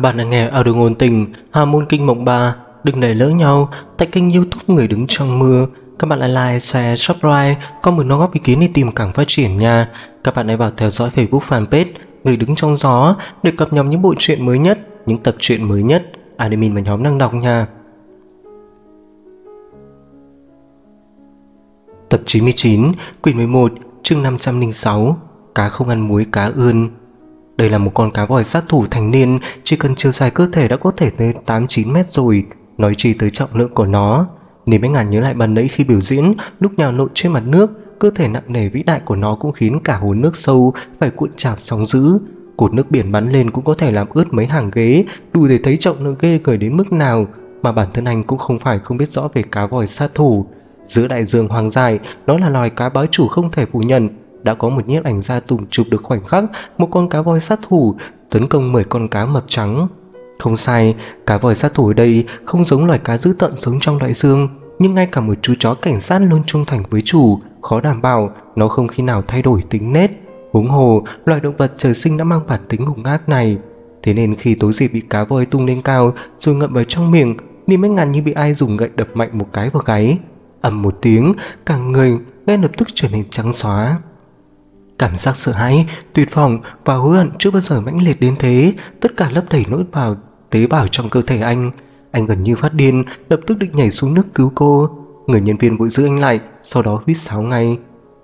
Các bạn đang nghe audio ngôn tình Hà Môn Kinh Mộng 3. Đừng để lỡ nhau tại kênh YouTube Người Đứng Trong Mưa. Các bạn lại like, share, subscribe, comment đóng góp ý kiến để tìm càng phát triển nha. Các bạn hãy vào theo dõi Facebook fanpage Người Đứng Trong Gió để cập nhật những bộ truyện mới nhất, những tập truyện mới nhất admin và nhóm đang đọc nha. Tập 99, quyển 11, chương 506. Cá không ăn muối cá ươn. Đây là một con cá voi sát thủ thành niên, chỉ cần chiều dài cơ thể đã có thể tới 8-9 mét rồi, nói chi tới trọng lượng của nó. Nếu mấy ngàn nhớ lại ban nãy khi biểu diễn, lúc nhào lộn trên mặt nước, cơ thể nặng nề vĩ đại của nó cũng khiến cả hồ nước sâu phải cuộn trào sóng dữ. Cột nước biển bắn lên cũng có thể làm ướt mấy hàng ghế, đủ để thấy trọng lượng ghê gớm đến mức nào. Mà bản thân anh cũng không phải không biết rõ về cá voi sát thủ. Giữa đại dương hoang dại, nó là loài cá bá chủ không thể phủ nhận. Đã có một nhiếp ảnh gia tùng chụp được khoảnh khắc một con cá voi sát thủ tấn công 10 con cá mập trắng. Không sai, cá voi sát thủ ở đây không giống loài cá dữ tợn sống trong đại dương, nhưng ngay cả một chú chó cảnh sát luôn trung thành với chủ, khó đảm bảo nó không khi nào thay đổi tính nết. Huống hồ, loài động vật trời sinh đã mang bản tính hung ác này. Thế nên khi Tố Diệp bị cá voi tung lên cao rồi ngậm vào trong miệng, Niêm Bách Ngạn như bị ai dùng gậy đập mạnh một cái vào gáy. Ầm một tiếng, cả người ngay lập tức trở nên trắng xóa. Cảm giác sợ hãi, tuyệt vọng và hối hận chưa bao giờ mãnh liệt đến thế, tất cả lấp đầy nỗi vào tế bào trong cơ thể anh. Anh gần như phát điên, lập tức định nhảy xuống nước cứu cô. Người nhân viên vội giữ anh lại, sau đó huýt sáo ngay.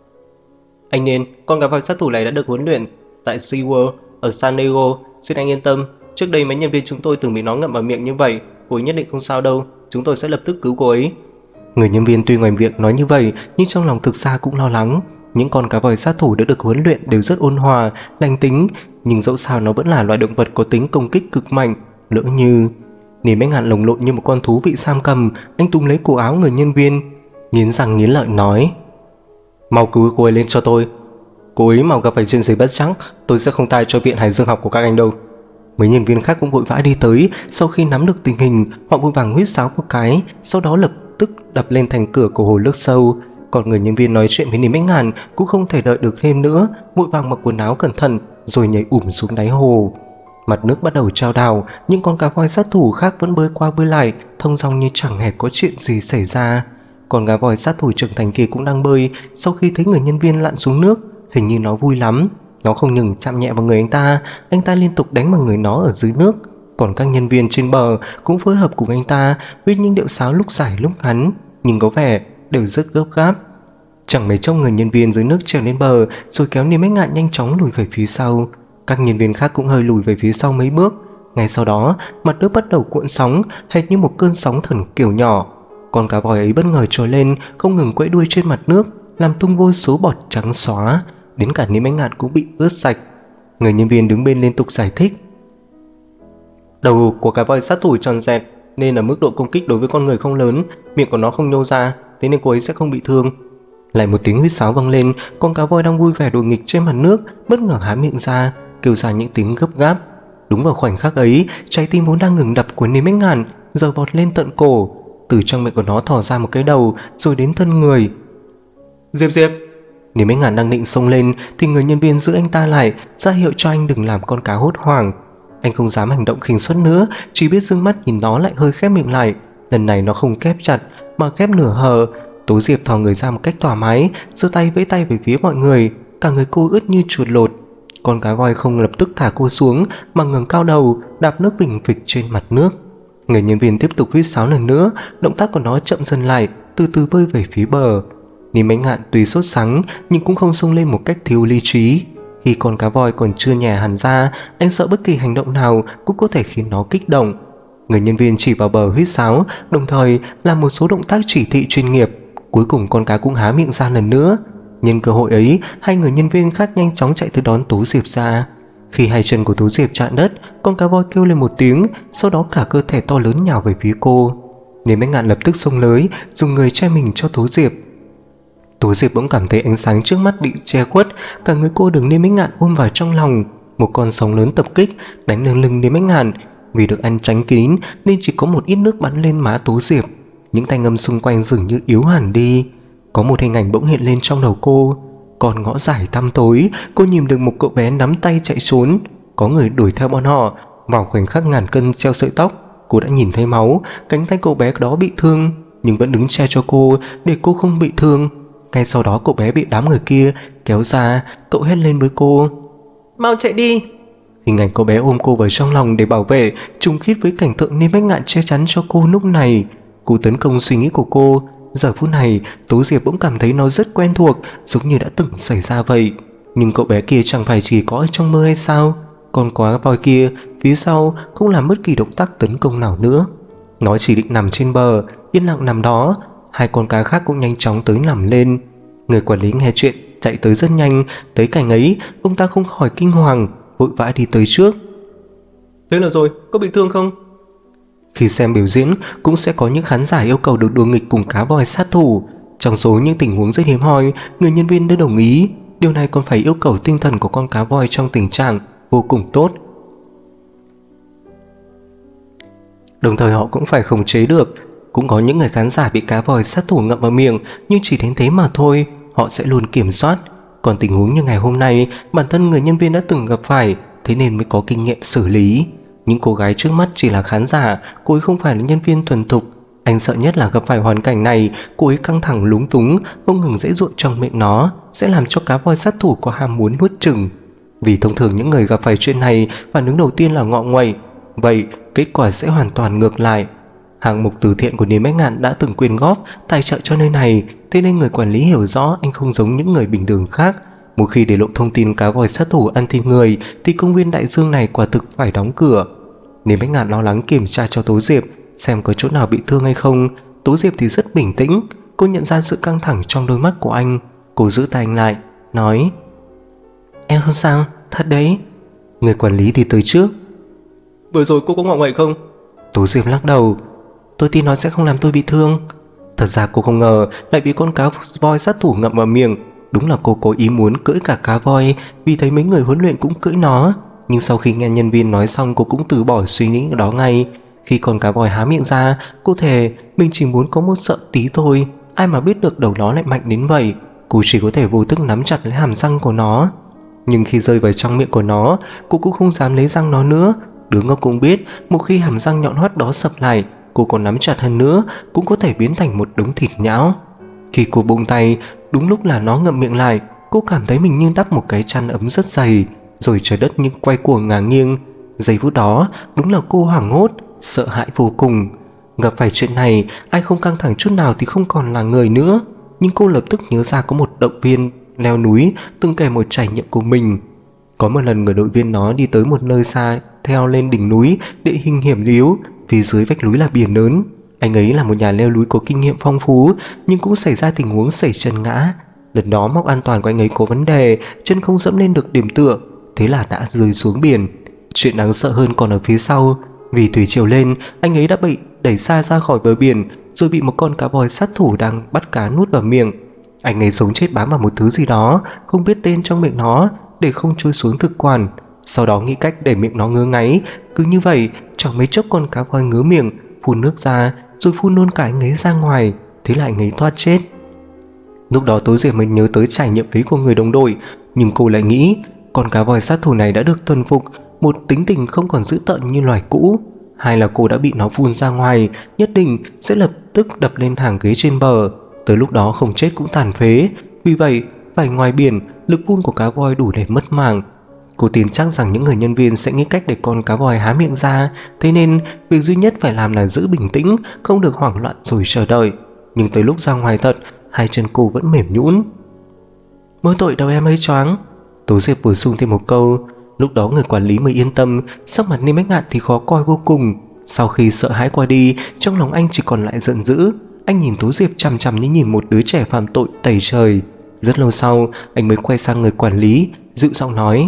Anh Niên, con cá voi sát thủ này đã được huấn luyện tại SeaWorld ở San Diego, xin anh yên tâm. Trước đây mấy nhân viên chúng tôi từng bị nó ngậm vào miệng như vậy, cô ấy nhất định không sao đâu, chúng tôi sẽ lập tức cứu cô ấy. Người nhân viên tuy ngoài miệng nói như vậy, nhưng trong lòng thực ra cũng lo lắng. Những con cá voi sát thủ đã được huấn luyện đều rất ôn hòa, lành tính, nhưng dẫu sao nó vẫn là loài động vật có tính công kích cực mạnh. Lỡ như... Niêm Bách Ngạn lồng lộn như một con thú bị giam cầm, anh túm lấy cổ áo người nhân viên, nghiến răng nghiến lợi nói: mau cứu cô ấy lên cho tôi. Cô ấy mà gặp phải chuyện gì bất trắc, tôi sẽ không tha cho viện Hải Dương học của các anh đâu. Mấy nhân viên khác cũng vội vã đi tới. Sau khi nắm được tình hình, họ vội vàng huýt sáo một cái, sau đó lập tức đập lên thành cửa của hồ nước sâu. Còn người nhân viên nói chuyện với Niêm Bách Ngạn cũng không thể đợi được thêm nữa, vội vàng mặc quần áo cẩn thận rồi nhảy xuống đáy hồ. Mặt nước bắt đầu trao đảo, những con cá voi sát thủ khác vẫn bơi qua bơi lại, thông dong như chẳng hề có chuyện gì xảy ra. Còn cá voi sát thủ trưởng thành kia cũng đang bơi. Sau khi thấy người nhân viên lặn xuống nước, hình như nó vui lắm. Nó không ngừng chạm nhẹ vào người anh ta liên tục đánh vào người nó ở dưới nước. Còn các nhân viên trên bờ cũng phối hợp cùng anh ta với những điệu sáo lúc dài lúc ngắn, nhưng có vẻ đều rất gấp gáp. Chẳng mấy chốc người nhân viên dưới nước trèo lên bờ rồi kéo Niêm Bách Ngạn nhanh chóng lùi về phía sau. Các nhân viên khác cũng hơi lùi về phía sau mấy bước. Ngay sau đó, mặt nước bắt đầu cuộn sóng, hệt như một cơn sóng thần kiểu nhỏ. Con cá voi ấy bất ngờ trồi lên, không ngừng quẫy đuôi trên mặt nước, làm tung vô số bọt trắng xóa, đến cả Niêm Bách Ngạn cũng bị ướt sạch. Người nhân viên đứng bên liên tục giải thích: đầu của cá voi sát thủ tròn dẹt nên là mức độ công kích đối với con người không lớn, miệng của nó không nhô ra, thế nên cô ấy sẽ không bị thương. Lại một tiếng huýt sáo vang lên, con cá voi đang vui vẻ đùa nghịch trên mặt nước bất ngờ há miệng ra, kêu ra những tiếng gấp gáp. Đúng vào khoảnh khắc ấy, trái tim vốn đang ngừng đập của Niêm Bách Ngạn giờ vọt lên tận cổ. Từ trong miệng của nó thò ra một cái đầu rồi đến thân người. Diệp! Niêm Bách Ngạn đang định xông lên thì người nhân viên giữ anh ta lại, ra hiệu cho anh đừng làm con cá hốt hoảng. Anh không dám hành động khinh suất nữa, chỉ biết dương mắt nhìn nó, lại hơi khép miệng lại. Lần này nó không khép chặt mà khép nửa hờ. Tố Diệp thò người ra một cách thoải mái, giơ tay vẫy tay về phía mọi người, cả người cô ướt như chuột lột. Con cá voi không lập tức thả cô xuống mà ngẩng cao đầu, đạp nước bình phịch trên mặt nước. Người nhân viên tiếp tục huýt sáo lần nữa, động tác của nó chậm dần lại, từ từ bơi về phía bờ. Niêm Bách Ngạn tuy sốt sắng nhưng cũng không xông lên một cách thiếu lý trí. Khi con cá voi còn chưa nhè hẳn ra, anh sợ bất kỳ hành động nào cũng có thể khiến nó kích động. Người nhân viên chỉ vào bờ huýt sáo, đồng thời làm một số động tác chỉ thị chuyên nghiệp. Cuối cùng con cá cũng há miệng ra lần nữa. Nhân cơ hội ấy, hai người nhân viên khác nhanh chóng chạy tới đón Tố Diệp ra. Khi hai chân của Tố Diệp chạm đất, con cá voi kêu lên một tiếng, sau đó cả cơ thể to lớn nhào về phía cô. Niêm Bách Ngạn lập tức xông lưới, dùng người che mình cho Tố Diệp. Tố Diệp bỗng cảm thấy ánh sáng trước mắt bị che khuất, cả người cô được Niêm Bách Ngạn ôm vào trong lòng. Một con sóng lớn tập kích, đánh lên lưng Niêm Bách Ngạn. Vì được ăn tránh kín nên chỉ có một ít nước bắn lên má Tố Diệp. Những thanh âm xung quanh dường như yếu hẳn đi. Có một hình ảnh bỗng hiện lên trong đầu cô. Còn ngõ dài tăm tối, cô nhìn được một cậu bé nắm tay chạy trốn. Có người đuổi theo bọn họ, Vào khoảnh khắc ngàn cân treo sợi tóc, cô đã nhìn thấy máu, cánh tay cậu bé đó bị thương nhưng vẫn đứng che cho cô để cô không bị thương. Ngay sau đó cậu bé bị đám người kia kéo ra, cậu hét lên với cô: "Mau chạy đi!" Hình ảnh cậu bé ôm cô vào trong lòng để bảo vệ trùng khít với cảnh tượng Niêm Bách Ngạn che chắn cho cô lúc này. Cú tấn công suy nghĩ của cô, giờ phút này Tố Diệp bỗng cảm thấy nó rất quen thuộc, giống như đã từng xảy ra vậy. Nhưng cậu bé kia chẳng phải chỉ có ở trong mơ hay sao? Con quá voi kia phía sau không làm bất kỳ động tác tấn công nào nữa. Nó chỉ định nằm trên bờ, yên lặng nằm đó. Hai con cá khác cũng nhanh chóng tới nằm lên. Người quản lý nghe chuyện chạy tới rất nhanh. Tới cảnh ấy, ông ta không khỏi kinh hoàng, vội vã đi tới trước. "Thế là rồi, có bị thương không?" Khi xem biểu diễn, cũng sẽ có những khán giả yêu cầu được đùa nghịch cùng cá voi sát thủ. Trong số những tình huống rất hiếm hoi, người nhân viên đã đồng ý. Điều này còn phải yêu cầu tinh thần của con cá voi trong tình trạng vô cùng tốt. Đồng thời họ cũng phải khống chế được. Cũng có những người khán giả bị cá voi sát thủ ngậm vào miệng, nhưng chỉ đến thế mà thôi, họ sẽ luôn kiểm soát. Còn tình huống như ngày hôm nay, bản thân người nhân viên đã từng gặp phải, thế nên mới có kinh nghiệm xử lý. Những cô gái trước mắt chỉ là khán giả, cô ấy không phải là nhân viên thuần thục. Anh sợ nhất là gặp phải hoàn cảnh này, cô ấy căng thẳng lúng túng, không ngừng giãy giụa trong miệng nó, sẽ làm cho cá voi sát thủ có ham muốn nuốt chửng. Vì thông thường những người gặp phải chuyện này, phản ứng đầu tiên là ngọ nguậy, vậy kết quả sẽ hoàn toàn ngược lại. Hạng mục từ thiện của Niêm Bách Ngạn đã từng quyên góp tài trợ cho nơi này, thế nên người quản lý hiểu rõ anh không giống những người bình thường khác. Một khi để lộ thông tin cá voi sát thủ ăn thịt người thì công viên đại dương này quả thực phải đóng cửa. Niêm Bách Ngạn lo lắng kiểm tra cho Tố Diệp xem có chỗ nào bị thương hay không. Tố Diệp thì rất bình tĩnh, cô nhận ra sự căng thẳng trong đôi mắt của anh. Cô giữ tay anh lại, nói: "Em không sao, thật đấy." Người quản lý đi tới trước. "Vừa rồi cô có ngọ nguậy không?" Tố Diệp lắc đầu. "Tôi tin nó sẽ không làm tôi bị thương." Thật ra cô không ngờ lại bị con cá voi sát thủ ngậm vào miệng. Đúng là cô có ý muốn cưỡi cả cá voi, vì thấy mấy người huấn luyện cũng cưỡi nó. Nhưng sau khi nghe nhân viên nói xong, cô cũng từ bỏ suy nghĩ đó ngay. Khi con cá voi há miệng ra, cô thề mình chỉ muốn có một sợi tí thôi. Ai mà biết được đầu nó lại mạnh đến vậy. Cô chỉ có thể vô thức nắm chặt lấy hàm răng của nó. Nhưng khi rơi vào trong miệng của nó, cô cũng không dám lấy răng nó nữa. Đứa ngốc cũng biết, một khi hàm răng nhọn hoắt đó sập lại, cô còn nắm chặt hơn nữa cũng có thể biến thành một đống thịt nhão. Khi cô buông tay, đúng lúc là nó ngậm miệng lại, cô cảm thấy mình như đắp một cái chăn ấm rất dày, rồi trời đất như quay cuồng ngả nghiêng. Giây phút đó, đúng là cô hoảng hốt, sợ hãi vô cùng. Gặp phải chuyện này, ai không căng thẳng chút nào thì không còn là người nữa. Nhưng cô lập tức nhớ ra có một động viên leo núi từng kể một trải nghiệm của mình. Có một lần người đội viên nó đi tới một nơi xa, theo lên đỉnh núi, địa hình hiểm yếu, phía dưới vách núi là biển lớn. Anh ấy là một nhà leo núi có kinh nghiệm phong phú, nhưng cũng xảy ra tình huống sẩy chân ngã. Lần đó móc an toàn của anh ấy có vấn đề, chân không dẫm lên được điểm tựa, thế là đã rơi xuống biển. Chuyện đáng sợ hơn còn ở phía sau. Vì thủy triều lên, anh ấy đã bị đẩy xa ra khỏi bờ biển, rồi bị một con cá voi sát thủ đang bắt cá nuốt vào miệng. Anh ấy sống chết bám vào một thứ gì đó không biết tên trong miệng nó để không trôi xuống thực quản. Sau đó nghĩ cách để miệng nó ngứa ngáy. Cứ như vậy, chẳng mấy chốc con cá voi ngứa miệng, phun nước ra, rồi phun luôn cả anh ấy ra ngoài. Thế là anh ấy thoát chết. Lúc đó Tố Diệp mới nhớ tới trải nghiệm ấy của người đồng đội, nhưng cô lại nghĩ con cá voi sát thủ này đã được thuần phục, một tính tình không còn dữ tợn như loài cũ. Hay là cô đã bị nó phun ra ngoài, nhất định sẽ lập tức đập lên hàng ghế trên bờ. Tới lúc đó không chết cũng tàn phế. Vì vậy, phải ngoài biển, lực phun của cá voi đủ để mất mạng. Cô tin chắc rằng những người nhân viên sẽ nghĩ cách để con cá voi há miệng ra, thế nên việc duy nhất phải làm là giữ bình tĩnh, không được hoảng loạn rồi chờ đợi. Nhưng tới lúc ra ngoài thật, hai chân cô vẫn mềm nhũn. "Mỗi tội đầu em ấy choáng." Tố Diệp bổ sung thêm một câu. Lúc đó người quản lý mới yên tâm, sắc mặt Niêm Bách Ngạn thì khó coi vô cùng. Sau khi sợ hãi qua đi, trong lòng anh chỉ còn lại giận dữ. Anh nhìn Tố Diệp chằm chằm như nhìn một đứa trẻ phạm tội tẩy trời. Rất lâu sau, anh mới quay sang người quản lý, dịu giọng nói: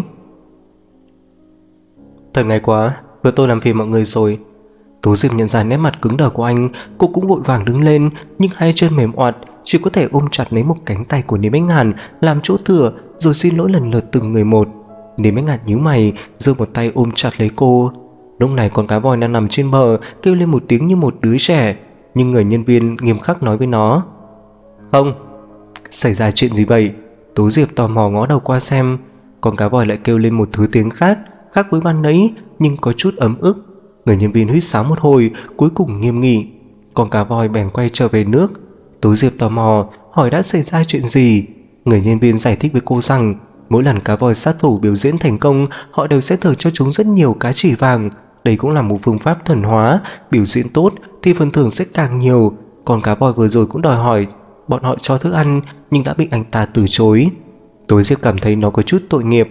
"Thật ngày quá, vừa tôi làm phiền mọi người rồi." Tố Diệp nhận ra nét mặt cứng đờ của anh, cô cũng vội vàng đứng lên, nhưng hai chân mềm oặt, chỉ có thể ôm chặt lấy một cánh tay của Niêm Bách Ngạn làm chỗ tựa, rồi xin lỗi lần lượt từng người một. Niêm Bách Ngạn nhíu mày, giơ một tay ôm chặt lấy cô. Lúc này con cá voi đang nằm trên bờ, kêu lên một tiếng như một đứa trẻ, nhưng người nhân viên nghiêm khắc nói với nó: "Không." "Xảy ra chuyện gì vậy?" Tố Diệp tò mò ngó đầu qua xem. Con cá voi lại kêu lên một thứ tiếng khác, khác với ban nãy nhưng có chút ấm ức. Người nhân viên huýt sáo một hồi, cuối cùng nghiêm nghị. Con cá voi bèn quay trở về nước. Tố Diệp tò mò hỏi đã xảy ra chuyện gì. Người nhân viên giải thích với cô rằng mỗi lần cá voi sát thủ biểu diễn thành công, họ đều sẽ thưởng cho chúng rất nhiều cá chỉ vàng. Đây cũng là một phương pháp thuần hóa, biểu diễn tốt thì phần thưởng sẽ càng nhiều. Con cá voi vừa rồi cũng đòi hỏi bọn họ cho thức ăn nhưng đã bị anh ta từ chối. Tố Diệp cảm thấy nó có chút tội nghiệp.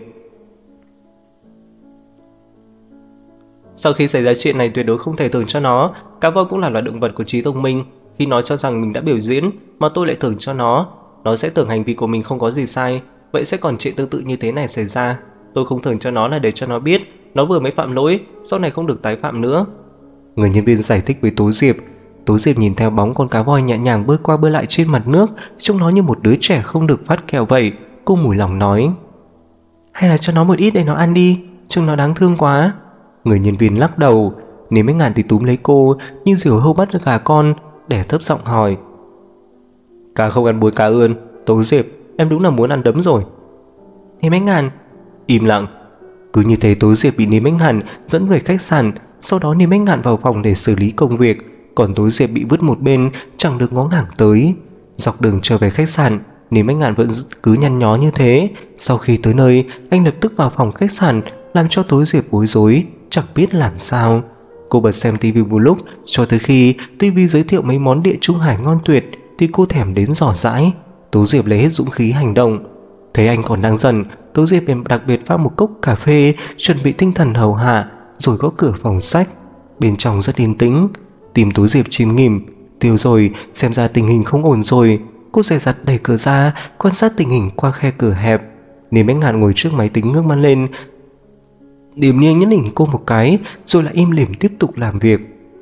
Sau khi xảy ra chuyện này tuyệt đối không thể thưởng cho nó. Cá voi cũng là loài động vật có trí thông minh. Khi nó cho rằng mình đã biểu diễn mà tôi lại thưởng cho nó sẽ tưởng hành vi của mình không có gì sai. Vậy sẽ còn chuyện tương tự như thế này xảy ra. Tôi không thưởng cho nó là để cho nó biết nó vừa mới phạm lỗi, sau này không được tái phạm nữa. Người nhân viên giải thích với Tố Diệp. Tố Diệp nhìn theo bóng con cá voi nhẹ nhàng bơi qua bơi lại trên mặt nước, trông nó như một đứa trẻ không được phát kẹo vậy. Cô mủi lòng nói, hay là cho nó một ít để nó ăn đi, trông nó đáng thương quá. Người nhân viên lắc đầu. Nếu mấy ngàn thì túm lấy cô như diều hâu bắt gà con, để thấp giọng hỏi, cá không ăn muối cá ươn. Tố Diệp, em đúng là muốn ăn đấm rồi. Nếu mấy ngàn im lặng. Cứ như thế Tố Diệp bị Nếm Ánh Hàn dẫn về khách sạn. Sau đó Nếm Ánh Hàn vào phòng để xử lý công việc, còn Tố Diệp bị vứt một bên, chẳng được ngó ngàng tới. Dọc đường trở về khách sạn, Nếm Ánh Hàn vẫn cứ nhăn nhó như thế. Sau khi tới nơi, anh lập tức vào phòng khách sạn, làm cho Tố Diệp bối rối, chẳng biết làm sao. Cô bật xem tivi một lúc, cho tới khi tivi giới thiệu mấy món địa trung hải ngon tuyệt thì cô thèm đến rỏ rãi. Tố Diệp lấy hết dũng khí hành động. Thấy anh còn đang giận, Tố Diệp đặc biệt pha một cốc cà phê, chuẩn bị tinh thần hầu hạ, rồi gõ cửa phòng sách. Bên trong rất yên tĩnh. Tim Tố Diệp chìm nghỉm. Tiêu rồi, xem ra tình hình không ổn rồi. Cô dè dặt đẩy cửa ra, quan sát tình hình qua khe cửa hẹp. Nếm Ánh Hàn ngồi trước máy tính ngước mắt lên, điềm nhiên nhấn nhỉnh cô một cái, rồi lại im lìm tiếp tục làm việc.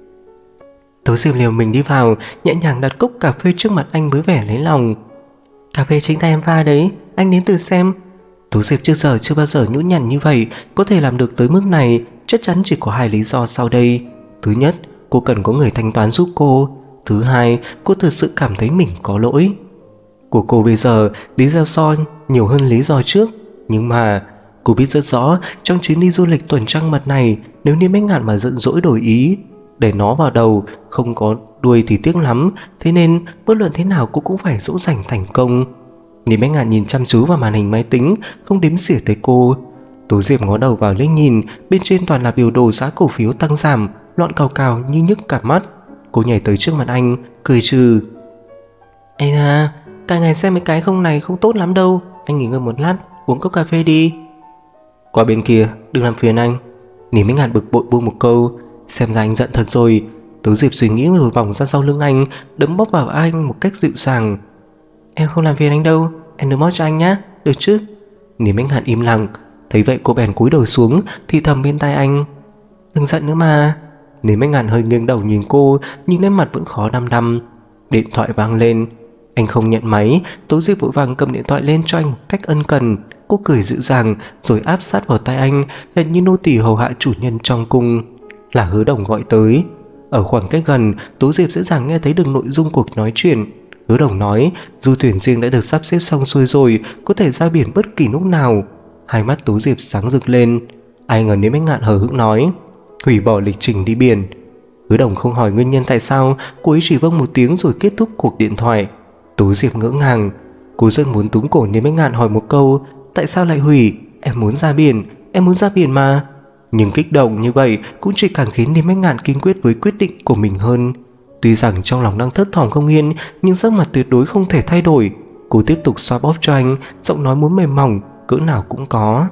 Tố Diệp liều mình đi vào, nhẹ nhàng đặt cốc cà phê trước mặt anh với vẻ lấy lòng. Cà phê chính tay em pha đấy, anh nếm thử xem. Tố Diệp trước giờ chưa bao giờ nhũn nhặn như vậy. Có thể làm được tới mức này chắc chắn chỉ có hai lý do sau đây. Thứ nhất, cô cần có người thanh toán giúp cô. Thứ hai, cô thực sự cảm thấy mình có lỗi. Của cô bây giờ lý do so nhiều hơn lý do trước. Nhưng mà cô biết rất rõ trong chuyến đi du lịch tuần trăng mật này, nếu Nếm Ánh Hàn mà giận dỗi đổi ý, để nó vào đầu không có đuôi thì tiếc lắm. Thế nên bất luận thế nào cô cũng phải dỗ dành thành công. Nếm Ánh Hàn nhìn chăm chú vào màn hình máy tính, không đếm xỉa tới cô. Tố Diệp ngó đầu vào liếc nhìn, bên trên toàn là biểu đồ giá cổ phiếu tăng giảm, loạn cào cào như nhức cả mắt. Cô nhảy tới trước mặt anh, cười trừ. Ê à, cả ngày xem mấy cái không này không tốt lắm đâu. Anh nghỉ ngơi một lát, uống cốc cà phê đi. Qua bên kia, đừng làm phiền anh. Nếm Ánh Hàn bực bội buông một câu. Xem ra anh giận thật rồi. Tố Diệp suy nghĩ rồi vòng ra sau lưng anh, đấm bóp vào anh một cách dịu dàng. Em không làm phiền anh đâu, em đừng mót cho anh nhé, được chứ? Nếm Ánh Hàn im lặng. Thấy vậy cô bèn cúi đầu xuống, thì thầm bên tai anh. Đừng giận nữa mà. Nếm Ánh Hàn hơi nghiêng đầu nhìn cô, nhưng nét mặt vẫn khó đăm đăm. Điện thoại vang lên. Anh không nhận máy. Tố Diệp vội vàng cầm điện thoại lên cho anh một cách ân cần. Cô cười dịu dàng rồi áp sát vào tai anh, hệt như nô tỳ hầu hạ chủ nhân trong cung. Là Hứa Đồng gọi tới. Ở khoảng cách gần, Tố Diệp dễ dàng nghe thấy được nội dung cuộc nói chuyện. Hứa Đồng nói du thuyền riêng đã được sắp xếp xong xuôi rồi, có thể ra biển bất kỳ lúc nào. Hai mắt Tố Diệp sáng rực lên. Ai ngờ Nếm Ánh Hàn hờ hững nói hủy bỏ lịch trình đi biển. Hứa Đồng không hỏi nguyên nhân tại sao, cô ấy chỉ vâng một tiếng rồi kết thúc cuộc điện thoại. Tố Diệp ngỡ ngàng. Cô rất muốn túm cổ Nếm Ánh Hàn hỏi một câu, tại sao lại hủy? Em muốn ra biển, em muốn ra biển mà. Nhưng kích động như vậy cũng chỉ càng khiến Nếm Ánh Hàn kiên quyết với quyết định của mình hơn. Tuy rằng trong lòng đang thất thỏm không yên, nhưng sắc mặt tuyệt đối không thể thay đổi. Cô tiếp tục xoa bóp cho anh, giọng nói muốn mềm mỏng cỡ nào cũng có.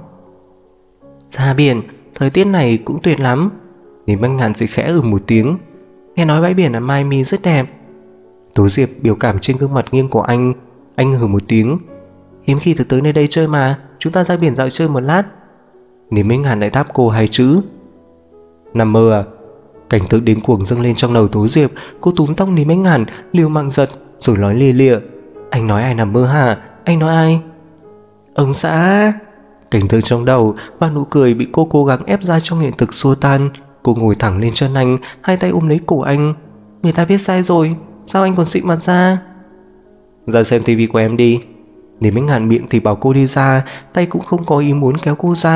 Ra biển, thời tiết này cũng tuyệt lắm. Nếm Ánh Hàn chỉ khẽ một tiếng. Nghe nói bãi biển ở Miami rất đẹp. Tố Diệp biểu cảm trên gương mặt nghiêng của anh hừ một tiếng. Hiếm khi được tới nơi đây chơi mà, chúng ta ra biển dạo chơi một lát. Nếm Ánh Hàn lại đáp cô hai chữ. Nằm mơ à? Cảnh tượng điên cuồng dâng lên trong đầu Tố Diệp. Cô túm tóc Nếm Ánh Hàn, liều mạng giật, rồi nói lia lịa. Anh nói ai nằm mơ hả? Anh nói ai? Ông xã. Cảnh tượng trong đầu và nụ cười bị cô cố gắng ép ra trong hiện thực xua tan. Cô ngồi thẳng lên chân anh, hai tay ôm lấy cổ anh. Người ta biết sai rồi, sao anh còn xịn mặt ra? Ra xem tivi của em đi. Nếm Ánh Hàn miệng thì bảo cô đi ra, tay cũng không có ý muốn kéo cô ra.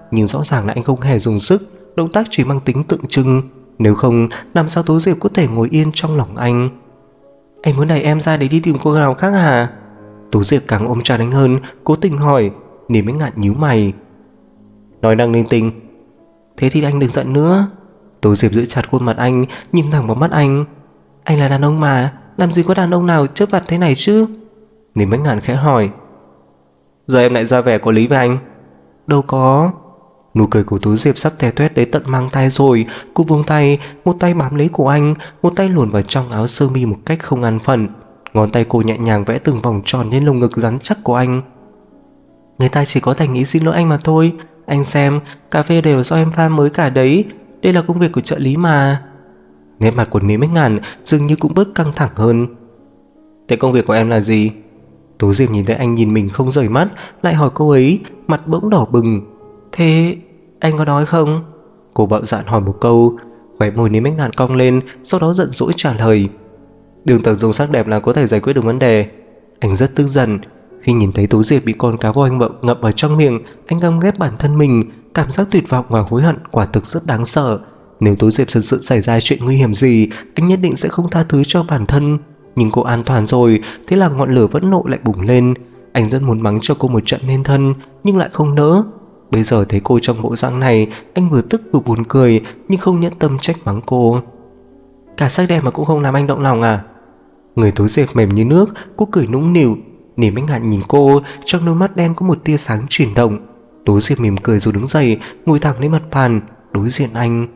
nhưng rõ ràng là anh không hề dùng sức, động tác chỉ mang tính tượng trưng. Nếu không, làm sao Tố Diệp có thể ngồi yên trong lòng anh? Anh muốn đẩy em ra để đi tìm cô nào khác hả? Tố Diệp càng ôm chặt anh hơn, cố tình hỏi. Niềm Ánh Ngạn nhíu mày. Nói năng linh tinh. Thế thì anh đừng giận nữa. Tố Diệp giữ chặt khuôn mặt anh, nhìn thẳng vào mắt anh. Anh là đàn ông mà, làm gì có đàn ông nào chớp vặt thế này chứ? Niềm Ánh Ngạn khẽ hỏi. Giờ em lại ra vẻ có lý với anh? Đâu có. Nụ cười của Tố Diệp sắp té toét tới tận mang tay rồi. Cô buông tay, một tay bám lấy cổ anh, một tay luồn vào trong áo sơ mi một cách không an phận. Ngón tay cô nhẹ nhàng vẽ từng vòng tròn trên lồng ngực rắn chắc của anh. Người ta chỉ có thành ý xin lỗi anh mà thôi. Anh xem, cà phê đều do em pha mới cả đấy. Đây là công việc của trợ lý mà. Nét mặt của Niềm Ánh Ngạn dường như cũng bớt căng thẳng hơn. Thế công việc của em là gì? Tố Diệp nhìn thấy anh nhìn mình không rời mắt, lại hỏi cô ấy, mặt bỗng đỏ bừng. Thế anh có nói không? Cô bạo dạn hỏi một câu. Khóe môi Niềm Ánh Ngạn cong lên, sau đó giận dỗi trả lời. Đừng tưởng dùng sắc đẹp là có thể giải quyết được vấn đề. Anh rất tức giận. Khi nhìn thấy Tố Diệp bị con cá voi ngậm ở trong miệng, anh căm ghét bản thân mình. Cảm giác tuyệt vọng và hối hận quả thực rất đáng sợ. Nếu Tố Diệp thực sự xảy ra chuyện nguy hiểm gì, anh nhất định sẽ không tha thứ cho bản thân. Nhưng cô an toàn rồi, thế là ngọn lửa vẫn nộ lại bùng lên. Anh rất muốn mắng cho cô một trận nên thân, nhưng lại không nỡ. Bây giờ thấy cô trong bộ dạng này, anh vừa tức vừa buồn cười, nhưng không nhẫn tâm trách mắng cô. Cả sắc đẹp mà cũng không làm anh động lòng à? Người Tố Diệp mềm như nước, cô cười nũng nịu. Niềm Ánh Ngạn nhìn cô, trong đôi mắt đen có một tia sáng chuyển động. Tố Diệp mỉm cười rồi đứng dậy, ngồi thẳng lên mặt bàn, đối diện anh.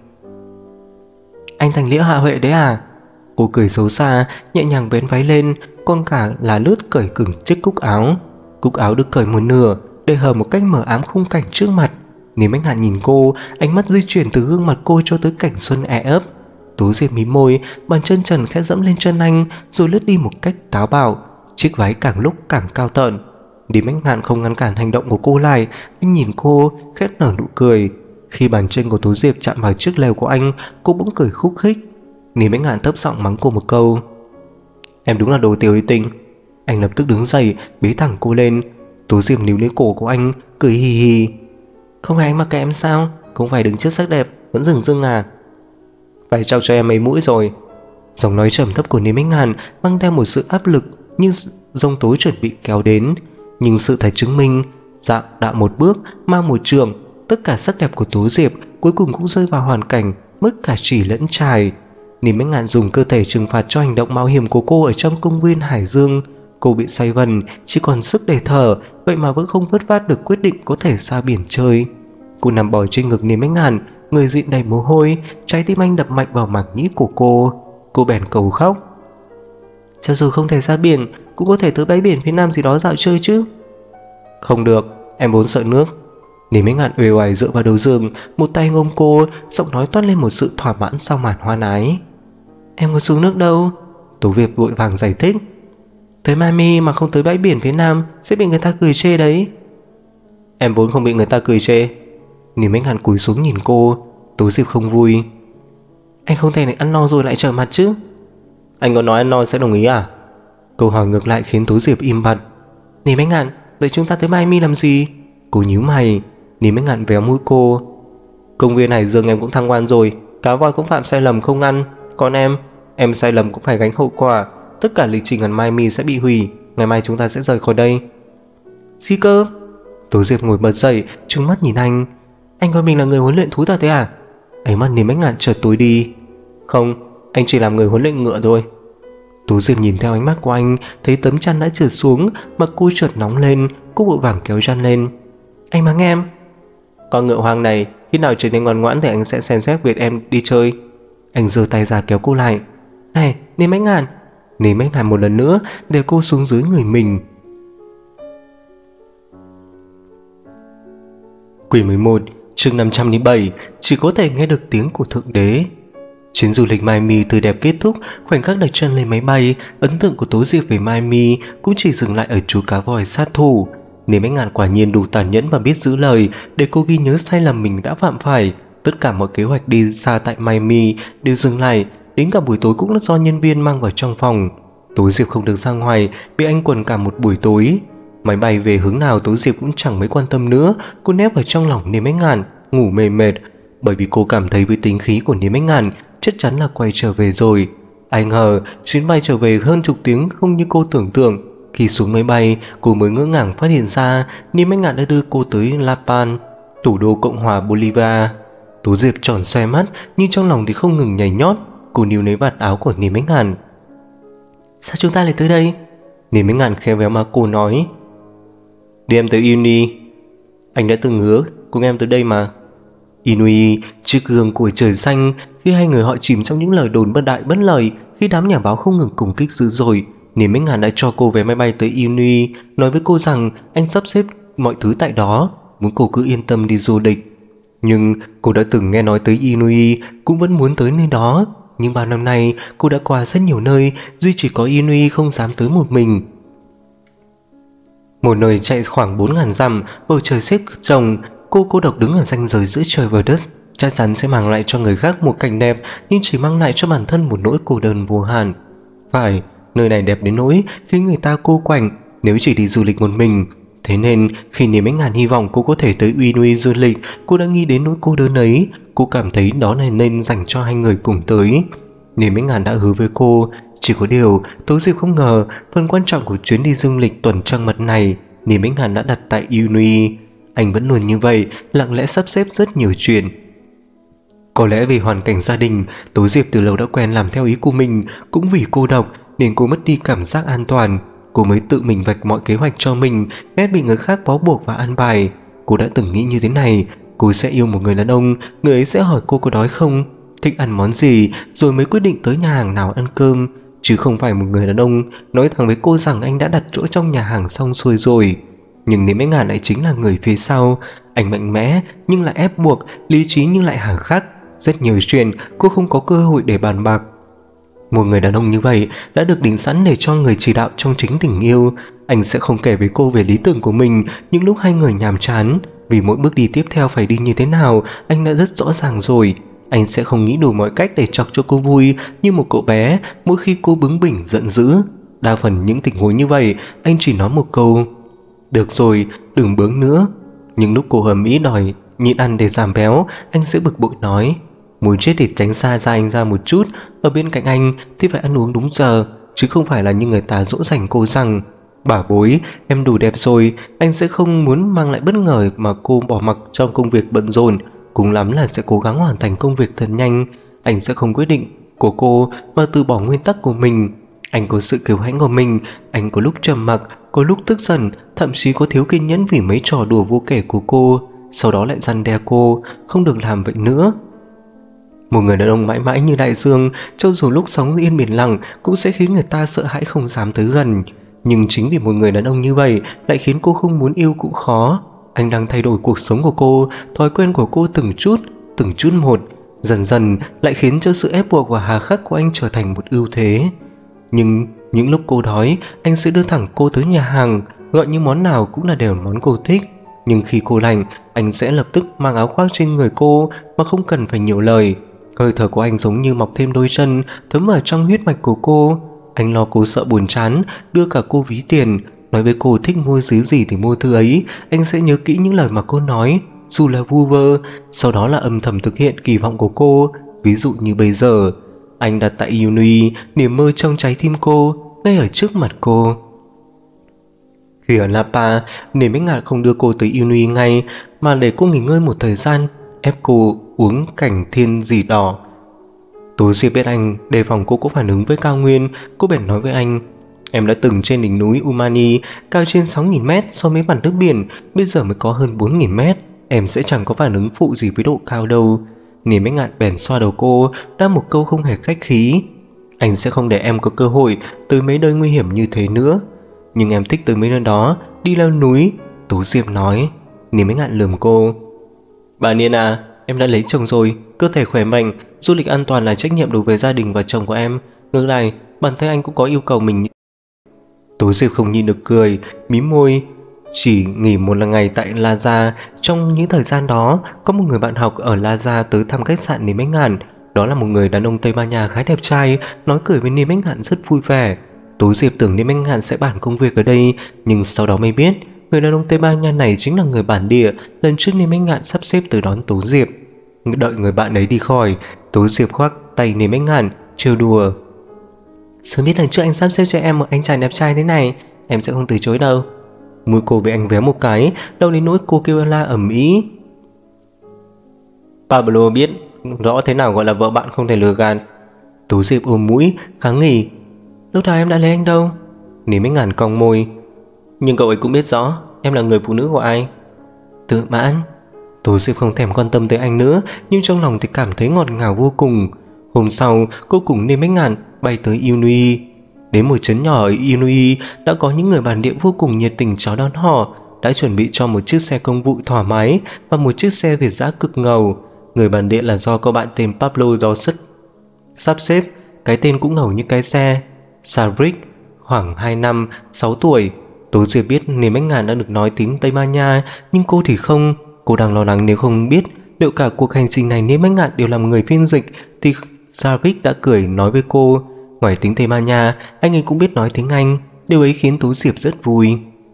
Anh thành Liễu Hạ Huệ đấy à? Cô cười xấu xa, nhẹ nhàng vén váy lên, con cả là lướt cởi cứng chiếc cúc áo. Cúc áo được cởi một nửa, để hở một cách mờ ám khung cảnh trước mặt. Niềm Ánh Ngạn nhìn cô, ánh mắt di chuyển từ gương mặt cô cho tới cảnh xuân e ấp. Tố Diệp mím môi, bàn chân trần khẽ dẫm lên chân anh, rồi lướt đi một cách táo bạo. Chiếc váy càng lúc càng cao tợn. Niềm Ánh Ngạn không ngăn cản hành động của cô lại. Anh nhìn cô, khẽ nở nụ cười. Khi bàn chân của Tố Diệp chạm vào chiếc lều của anh, cô bỗng cười khúc khích. Niềm Ánh Ngạn thấp giọng mắng cô một câu. Em đúng là đồ tiểu y tinh. Anh lập tức đứng dậy, bế thẳng cô lên. Tố Diệp níu lấy cổ của anh, cười hì hì. Không phải anh mặc kệ em sao? Không phải đứng trước sắc đẹp vẫn dửng dưng à? Phải trao cho em mấy mũi rồi. Giọng nói trầm thấp của Niềm Ánh Ngạn mang theo một sự áp lực, như giông tố chuẩn bị kéo đến. Nhưng sự thật chứng minh, dạo đạo một bước mang một trường, tất cả sắc đẹp của Tố Diệp cuối cùng cũng rơi vào hoàn cảnh mất cả chỉ lẫn trải. Niềm Ánh Ngạn dùng cơ thể trừng phạt cho hành động mạo hiểm của cô ở trong công viên Hải Dương. Cô bị xoay vần, chỉ còn sức để thở, vậy mà vẫn không vớt vát được quyết định có thể ra biển chơi. Cô nằm bò trên ngực Niềm Ánh Ngạn, người dịn đầy mồ hôi, trái tim anh đập mạnh vào màng nhĩ của cô. Cô bèn cầu khóc. Cho dù không thể ra biển, cũng có thể tới bãi biển phía nam gì đó dạo chơi chứ. Không được, em vốn sợ nước. Niềm Ánh Ngạn uể oải dựa vào đầu giường, một tay ôm cô, giọng nói toát lên một sự thỏa mãn sau màn hoan ái. Em có xuống nước đâu. Tố Diệp vội vàng giải thích. Tới Miami mà không tới bãi biển phía nam sẽ bị người ta cười chê đấy. Em vốn không bị người ta cười chê. Niềm Ánh Ngạn cúi xuống nhìn cô. Tố Diệp không vui. Anh không thể ăn no rồi lại trở mặt chứ. Anh có nói ăn no sẽ đồng ý à? Câu hỏi ngược lại khiến Tố Diệp im bặt. Niềm Ánh Ngạn, đợi chúng ta tới Miami làm gì? Cô nhíu mày. Niềm Ánh Ngạn véo mũi cô. Công viên Hải Dương em cũng tham quan rồi, cá voi cũng phạm sai lầm không ăn. Còn em sai lầm cũng phải gánh hậu quả. Tất cả lịch trình ở Miami sẽ bị hủy. Ngày mai chúng ta sẽ rời khỏi đây. Gì cơ? Tố Diệp ngồi bật dậy, trừng mắt nhìn anh. Anh coi mình là người huấn luyện thú thật thế à? Ánh mắt Niềm Ánh Ngạn chợt tối đi. Không, anh chỉ làm người huấn luyện ngựa thôi. Tố Diệp nhìn theo ánh mắt của anh, thấy tấm chăn đã trượt xuống, mặt cô chợt nóng lên. Cô vội vàng kéo chăn lên. Anh mắng em. Con ngựa hoang này khi nào trở nên ngoan ngoãn thì anh sẽ xem xét việc em đi chơi. Anh giơ tay ra kéo cô lại. Này, Niềm Ánh Ngạn. Niềm Ánh Ngạn một lần nữa để cô xuống dưới người mình. Quyển 11, chương 507, chỉ có thể nghe được tiếng của Thượng Đế. Chuyến du lịch Miami tươi đẹp kết thúc. Khoảnh khắc đặt chân lên máy bay, ấn tượng của Tố Diệp về Miami cũng chỉ dừng lại ở chú cá voi sát thủ. Niềm Ánh Ngạn quả nhiên đủ tàn nhẫn và biết giữ lời để cô ghi nhớ sai lầm mình đã phạm phải. Tất cả mọi kế hoạch đi xa tại Miami đều dừng lại, đến cả buổi tối cũng do nhân viên mang vào trong phòng. Tố Diệp không được ra ngoài, bị anh quần cả một buổi tối. Máy bay về hướng nào Tố Diệp cũng chẳng mấy quan tâm nữa. Cô nép vào trong lòng Niêm Bách Ngạn, ngủ mê mệt, bởi vì cô cảm thấy với tính khí của Niêm Bách Ngạn chắc chắn là quay trở về rồi. Ai ngờ chuyến bay trở về hơn chục tiếng không như cô tưởng tượng. Khi xuống máy bay, cô mới ngỡ ngàng phát hiện ra Niêm Bách Ngạn đã đưa cô tới La Paz, thủ đô Cộng hòa Bolivia. Tố Diệp tròn xoe mắt, nhưng trong lòng thì không ngừng nhảy nhót. Cô níu lấy vạt áo của Niêm Bách Ngạn. Sao chúng ta lại tới đây? Niêm Bách Ngạn khéo léo má cô nói. Đi em tới Uni. Anh đã từng hứa cùng em tới đây mà. Inui, chiếc gương của trời xanh. Khi hai người họ chìm trong những lời đồn bất đại bất lợi, khi đám nhà báo không ngừng cùng kích dữ dội, Niêm Bách Ngạn đã cho cô vé máy bay tới Inui, nói với cô rằng anh sắp xếp mọi thứ tại đó, muốn cô cứ yên tâm đi du lịch. Nhưng cô đã từng nghe nói tới Inui, cũng vẫn muốn tới nơi đó. Nhưng bao năm nay cô đã qua rất nhiều nơi, duy chỉ có Inui không dám tới một mình. Một nơi chạy khoảng 4.000 dặm, bầu trời xếp chồng, cô cô độc đứng ở ranh giới giữa trời và đất, chắc chắn sẽ mang lại cho người khác một cảnh đẹp, nhưng chỉ mang lại cho bản thân một nỗi cô đơn vô hạn. Phải, nơi này đẹp đến nỗi khiến người ta cô quạnh nếu chỉ đi du lịch một mình. Thế nên khi Niêm Bách Ngạn hy vọng cô có thể tới Inui du lịch, cô đã nghĩ đến nỗi cô đơn ấy. Cô cảm thấy đó là nên dành cho hai người cùng tới. Niêm Bách Ngạn đã hứa với cô, chỉ có điều Tố Diệp không ngờ phần quan trọng của chuyến đi dương lịch tuần trăng mật này Niêm Bách Ngạn đã đặt tại Inui. Anh vẫn luôn như vậy, lặng lẽ sắp xếp rất nhiều chuyện. Có lẽ vì hoàn cảnh gia đình, Tố Diệp từ lâu đã quen làm theo ý của mình. Cũng vì cô độc nên cô mất đi cảm giác an toàn. Cô mới tự mình vạch mọi kế hoạch cho mình, ghét bị người khác bó buộc và an bài. Cô đã từng nghĩ như thế này, cô sẽ yêu một người đàn ông, người ấy sẽ hỏi cô có đói không, thích ăn món gì, rồi mới quyết định tới nhà hàng nào ăn cơm, chứ không phải một người đàn ông nói thẳng với cô rằng anh đã đặt chỗ trong nhà hàng xong xuôi rồi. Nhưng Niêm Bách Ngạn lại chính là người phía sau. Anh mạnh mẽ nhưng lại ép buộc, lý trí nhưng lại hà khắc. Rất nhiều chuyện cô không có cơ hội để bàn bạc. Một người đàn ông như vậy đã được định sẵn để cho người chỉ đạo trong chính tình yêu. Anh sẽ không kể với cô về lý tưởng của mình những lúc hai người nhàm chán, vì mỗi bước đi tiếp theo phải đi như thế nào anh đã rất rõ ràng rồi. Anh sẽ không nghĩ đủ mọi cách để chọc cho cô vui như một cậu bé mỗi khi cô bướng bỉnh giận dữ. Đa phần những tình huống như vậy anh chỉ nói một câu: được rồi, đừng bướng nữa. Nhưng lúc cô hầm ý đòi nhịn ăn để giảm béo, anh sẽ bực bội nói: muốn chết thì tránh xa ra anh ra một chút, ở bên cạnh anh thì phải ăn uống đúng giờ, chứ không phải là như người ta dỗ dành cô rằng bà bối, em đủ đẹp rồi. Anh sẽ không muốn mang lại bất ngờ mà cô bỏ mặc trong công việc bận rộn, cùng lắm là sẽ cố gắng hoàn thành công việc thật nhanh. Anh sẽ không quyết định của cô mà từ bỏ nguyên tắc của mình. Anh có sự kiêu hãnh của mình, anh có lúc trầm mặc, có lúc tức giận, thậm chí có thiếu kiên nhẫn vì mấy trò đùa vô kể của cô, sau đó lại răn đe cô không được làm vậy nữa. Một người đàn ông mãi mãi như đại dương, cho dù lúc sóng yên biển lặng cũng sẽ khiến người ta sợ hãi không dám tới gần. Nhưng chính vì một người đàn ông như vậy lại khiến cô không muốn yêu cũng khó. Anh đang thay đổi cuộc sống của cô, thói quen của cô từng chút một, dần dần lại khiến cho sự ép buộc và hà khắc của anh trở thành một ưu thế. Nhưng những lúc cô đói, anh sẽ đưa thẳng cô tới nhà hàng, gọi những món nào cũng là đều món cô thích. Nhưng khi cô lạnh, anh sẽ lập tức mang áo khoác trên người cô mà không cần phải nhiều lời. Hơi thở của anh giống như mọc thêm đôi chân, thấm ở trong huyết mạch của cô. Anh lo cô sợ buồn chán, đưa cả cô ví tiền, nói với cô thích mua thứ gì thì mua thứ ấy. Anh sẽ nhớ kỹ những lời mà cô nói, dù là vu vơ, sau đó là âm thầm thực hiện kỳ vọng của cô. Ví dụ như bây giờ, anh đặt tại Inui, niềm mơ trong trái tim cô, ngay ở trước mặt cô. Khi ở Napa, Niêm Bách Ngạn không đưa cô tới Inui ngay, mà để cô nghỉ ngơi một thời gian, ép cô uống cảnh thiên dì đỏ. Tố Diệp biết anh đề phòng cô có phản ứng với cao nguyên, cô bèn nói với anh: em đã từng trên đỉnh núi Umani, cao trên 6.000 mét so với mặt nước biển, bây giờ mới có hơn 4.000 mét, em sẽ chẳng có phản ứng phụ gì với độ cao đâu. Niêm Bách Ngạn bèn xoa đầu cô, đáp một câu không hề khách khí: anh sẽ không để em có cơ hội tới mấy nơi nguy hiểm như thế nữa. Nhưng em thích tới mấy nơi đó, đi leo núi, Tố Diệp nói. Niêm Bách Ngạn lườm cô: bà Niên à, em đã lấy chồng rồi, cơ thể khỏe mạnh, du lịch an toàn là trách nhiệm đối với gia đình và chồng của em. Ngược lại, bản thân anh cũng có yêu cầu mình. Tố Diệp không nhìn được cười, mím môi. Chỉ nghỉ một ngày tại Laza. Trong những thời gian đó, có một người bạn học ở Laza tới thăm khách sạn Niêm Bách Ngạn. Đó là một người đàn ông Tây Ban Nha khá đẹp trai, nói cười với Niêm Bách Ngạn rất vui vẻ. Tố Diệp tưởng Niêm Anh Ngạn sẽ bàn công việc ở đây, nhưng sau đó mới biết người đàn ông Tây Ban Nha này chính là người bản địa lần trước Niêm Anh Ngạn sắp xếp tới đón Tố Diệp. Đợi người bạn ấy đi khỏi, Tố Diệp khoác tay Niêm Anh Ngạn trêu đùa: sớm biết lần trước anh sắp xếp cho em một anh chàng đẹp trai thế này, em sẽ không từ chối đâu. Môi cô bị anh véo một cái, đau đến nỗi cô kêu la ầm ĩ. Pablo biết rõ thế nào gọi là vợ bạn không thể lừa gạt. Tố Diệp ôm mũi kháng nghị: lúc nào em đã lấy anh đâu. Niêm Anh Ngạn cong môi: nhưng cậu ấy cũng biết rõ em là người phụ nữ của ai. Tự mãn. Tố Diệp không thèm quan tâm tới anh nữa, nhưng trong lòng thì cảm thấy ngọt ngào vô cùng. Hôm sau, cô cùng Niêm Anh Ngạn bay tới Inui. Đến một trấn nhỏ ở Inui, đã có những người bản địa vô cùng nhiệt tình chào đón họ, đã chuẩn bị cho một chiếc xe công vụ thoải mái và một chiếc xe Việt dã cực ngầu. Người bản địa là do có bạn tên Pablo đó sắp xếp, cái tên cũng ngầu như cái xe. Savrik, khoảng 2 năm, 6 tuổi. Tố Diệp biết Niêm Anh Ngạn đã được nói tiếng Tây Ban Nha, nhưng cô thì không. Cô đang lo lắng nếu không biết liệu cả cuộc hành trình này Niêm Anh Ngạn đều làm người phiên dịch, thì Savrik đã cười nói với cô, ngoài tiếng Tây Ban Nha, anh ấy cũng biết nói tiếng Anh. Điều ấy khiến Tố Diệp rất vui.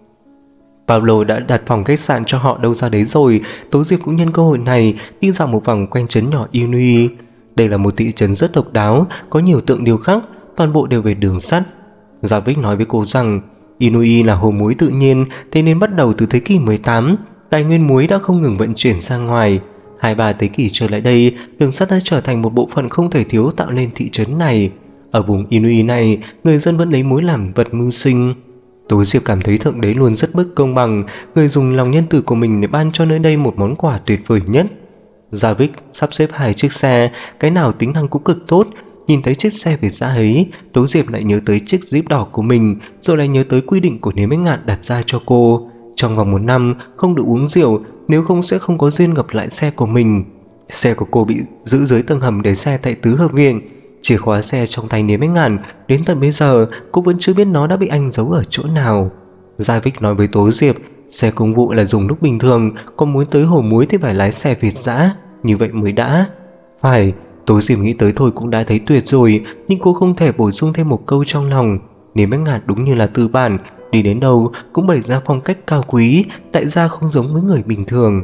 Pablo đã đặt phòng khách sạn cho họ đâu ra đấy rồi. Tố Diệp cũng nhân cơ hội này đi dạo một vòng quanh trấn nhỏ Inui. Đây là một thị trấn rất độc đáo, có nhiều tượng điêu khắc, toàn bộ đều về đường sắt. Javik nói với cô rằng Inui là hồ muối tự nhiên, thế nên bắt đầu từ thế kỷ 18, tài nguyên muối đã không ngừng vận chuyển ra ngoài. 2-3 thế kỷ trở lại đây, đường sắt đã trở thành một bộ phận không thể thiếu tạo nên thị trấn này. Ở vùng Inui này, người dân vẫn lấy muối làm vật mưu sinh. Tố Diệp cảm thấy Thượng Đế luôn rất bất công bằng, người dùng lòng nhân từ của mình để ban cho nơi đây một món quà tuyệt vời nhất. Javik sắp xếp 2 chiếc xe, cái nào tính năng cũng cực tốt. Nhìn thấy chiếc xe Việt dã ấy, Tố Diệp lại nhớ tới chiếc Jeep đỏ của mình, rồi lại nhớ tới quy định của Niêm Anh Ngạn đặt ra cho cô. Trong vòng 1 năm không được uống rượu, nếu không sẽ không có duyên gặp lại xe của mình. Xe của cô bị giữ dưới tầng hầm để xe tại tứ hợp viện. Chìa khóa xe trong tay Niêm Anh Ngạn, đến tận bây giờ cô vẫn chưa biết nó đã bị anh giấu ở chỗ nào. Javik nói với Tố Diệp, xe công vụ là dùng lúc bình thường, còn muốn tới hồ muối thì phải lái xe Việt dã, như vậy mới đã. Phải, Tố Diệp nghĩ tới thôi cũng đã thấy tuyệt rồi, nhưng cô không thể bổ sung thêm một câu trong lòng. Niêm Anh Ngạn đúng như là tư bản, đi đến đâu cũng bày ra phong cách cao quý, đại gia không giống với người bình thường.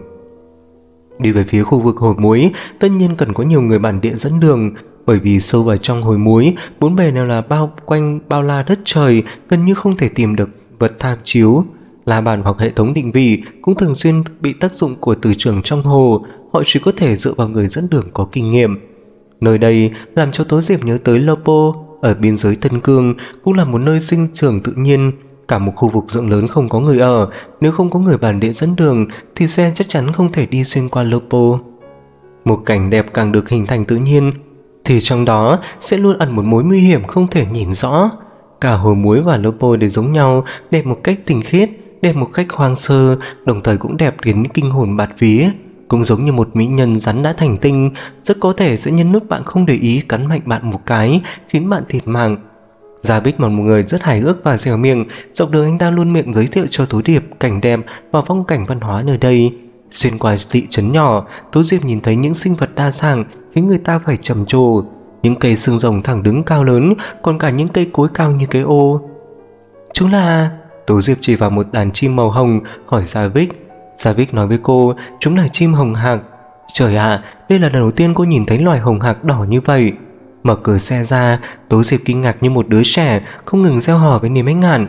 Đi về phía khu vực hồ muối, tất nhiên cần có nhiều người bản địa dẫn đường, bởi vì sâu vào trong hồ muối, bốn bề đều là bao quanh bao la đất trời, gần như không thể tìm được vật tham chiếu. La bàn hoặc hệ thống định vị cũng thường xuyên bị tác dụng của từ trường trong hồ, họ chỉ có thể dựa vào người dẫn đường có kinh nghiệm. Nơi đây làm cho Tố Diệp nhớ tới Lopo ở biên giới Tân Cương, cũng là một nơi sinh trưởng tự nhiên, cả một khu vực rộng lớn không có người ở. Nếu không có người bản địa dẫn đường thì xe chắc chắn không thể đi xuyên qua Lopo. Một cảnh đẹp càng được hình thành tự nhiên thì trong đó sẽ luôn ẩn một mối nguy hiểm không thể nhìn rõ. Cả hồ muối và Lopo đều giống nhau, đẹp một cách tinh khiết, đẹp một cách hoang sơ, đồng thời cũng đẹp đến kinh hồn bạt vía. Cũng giống như một mỹ nhân rắn đã thành tinh, rất có thể sẽ nhân lúc bạn không để ý cắn mạnh bạn một cái, khiến bạn thiệt mạng. Javik là một người rất hài hước và dẻo miệng, dọc đường anh ta luôn miệng giới thiệu cho Tố Diệp cảnh đẹp và phong cảnh văn hóa nơi đây. Xuyên qua thị trấn nhỏ, Tố Diệp nhìn thấy những sinh vật đa dạng khiến người ta phải trầm trồ. Những cây xương rồng thẳng đứng cao lớn, còn cả những cây cối cao như cái ô. Chúng là... Tố Diệp chỉ vào một đàn chim màu hồng, hỏi Javik. Javik nói với cô, chúng là chim hồng hạc. Trời ạ, đây là lần đầu tiên cô nhìn thấy loài hồng hạc đỏ như vậy. Mở cửa xe ra, Tố Diệp kinh ngạc như một đứa trẻ, không ngừng reo hò với Niêm Anh Ngạn.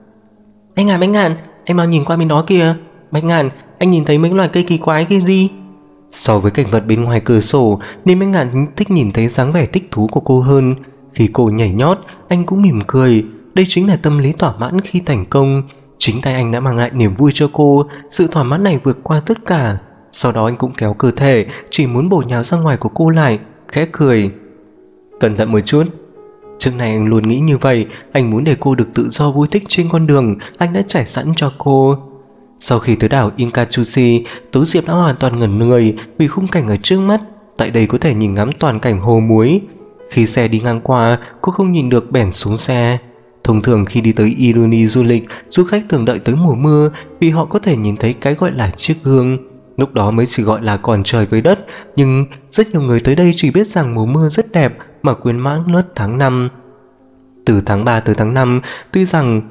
Anh Ngạn, anh mau nhìn qua bên đó kìa. Bạch Ngạn, anh nhìn thấy mấy loài cây kỳ quái kia đi. So với cảnh vật bên ngoài cửa sổ, Niêm Anh Ngạn thích nhìn thấy dáng vẻ thích thú của cô hơn. Khi cô nhảy nhót, anh cũng mỉm cười. Đây chính là tâm lý thỏa mãn khi thành công. Chính tay anh đã mang lại niềm vui cho cô. Sự thỏa mãn này vượt qua tất cả. Sau đó anh cũng kéo cơ thể, chỉ muốn bổ nhào ra ngoài của cô lại, khẽ cười. Cẩn thận một chút. Trước này anh luôn nghĩ như vậy, anh muốn để cô được tự do vui thích trên con đường anh đã trải sẵn cho cô. Sau khi tới đảo Incachusi, Tố Diệp đã hoàn toàn ngẩn người vì khung cảnh ở trước mắt. Tại đây có thể nhìn ngắm toàn cảnh hồ muối. Khi xe đi ngang qua, cô không nhìn được bèn xuống xe. Thông thường khi đi tới Iruni du lịch, du khách thường đợi tới mùa mưa vì họ có thể nhìn thấy cái gọi là chiếc gương. Lúc đó mới chỉ gọi là còn trời với đất, nhưng rất nhiều người tới đây chỉ biết rằng mùa mưa rất đẹp mà quên mãi mất tháng 5. Từ tháng 3 tới tháng 5, tuy rằng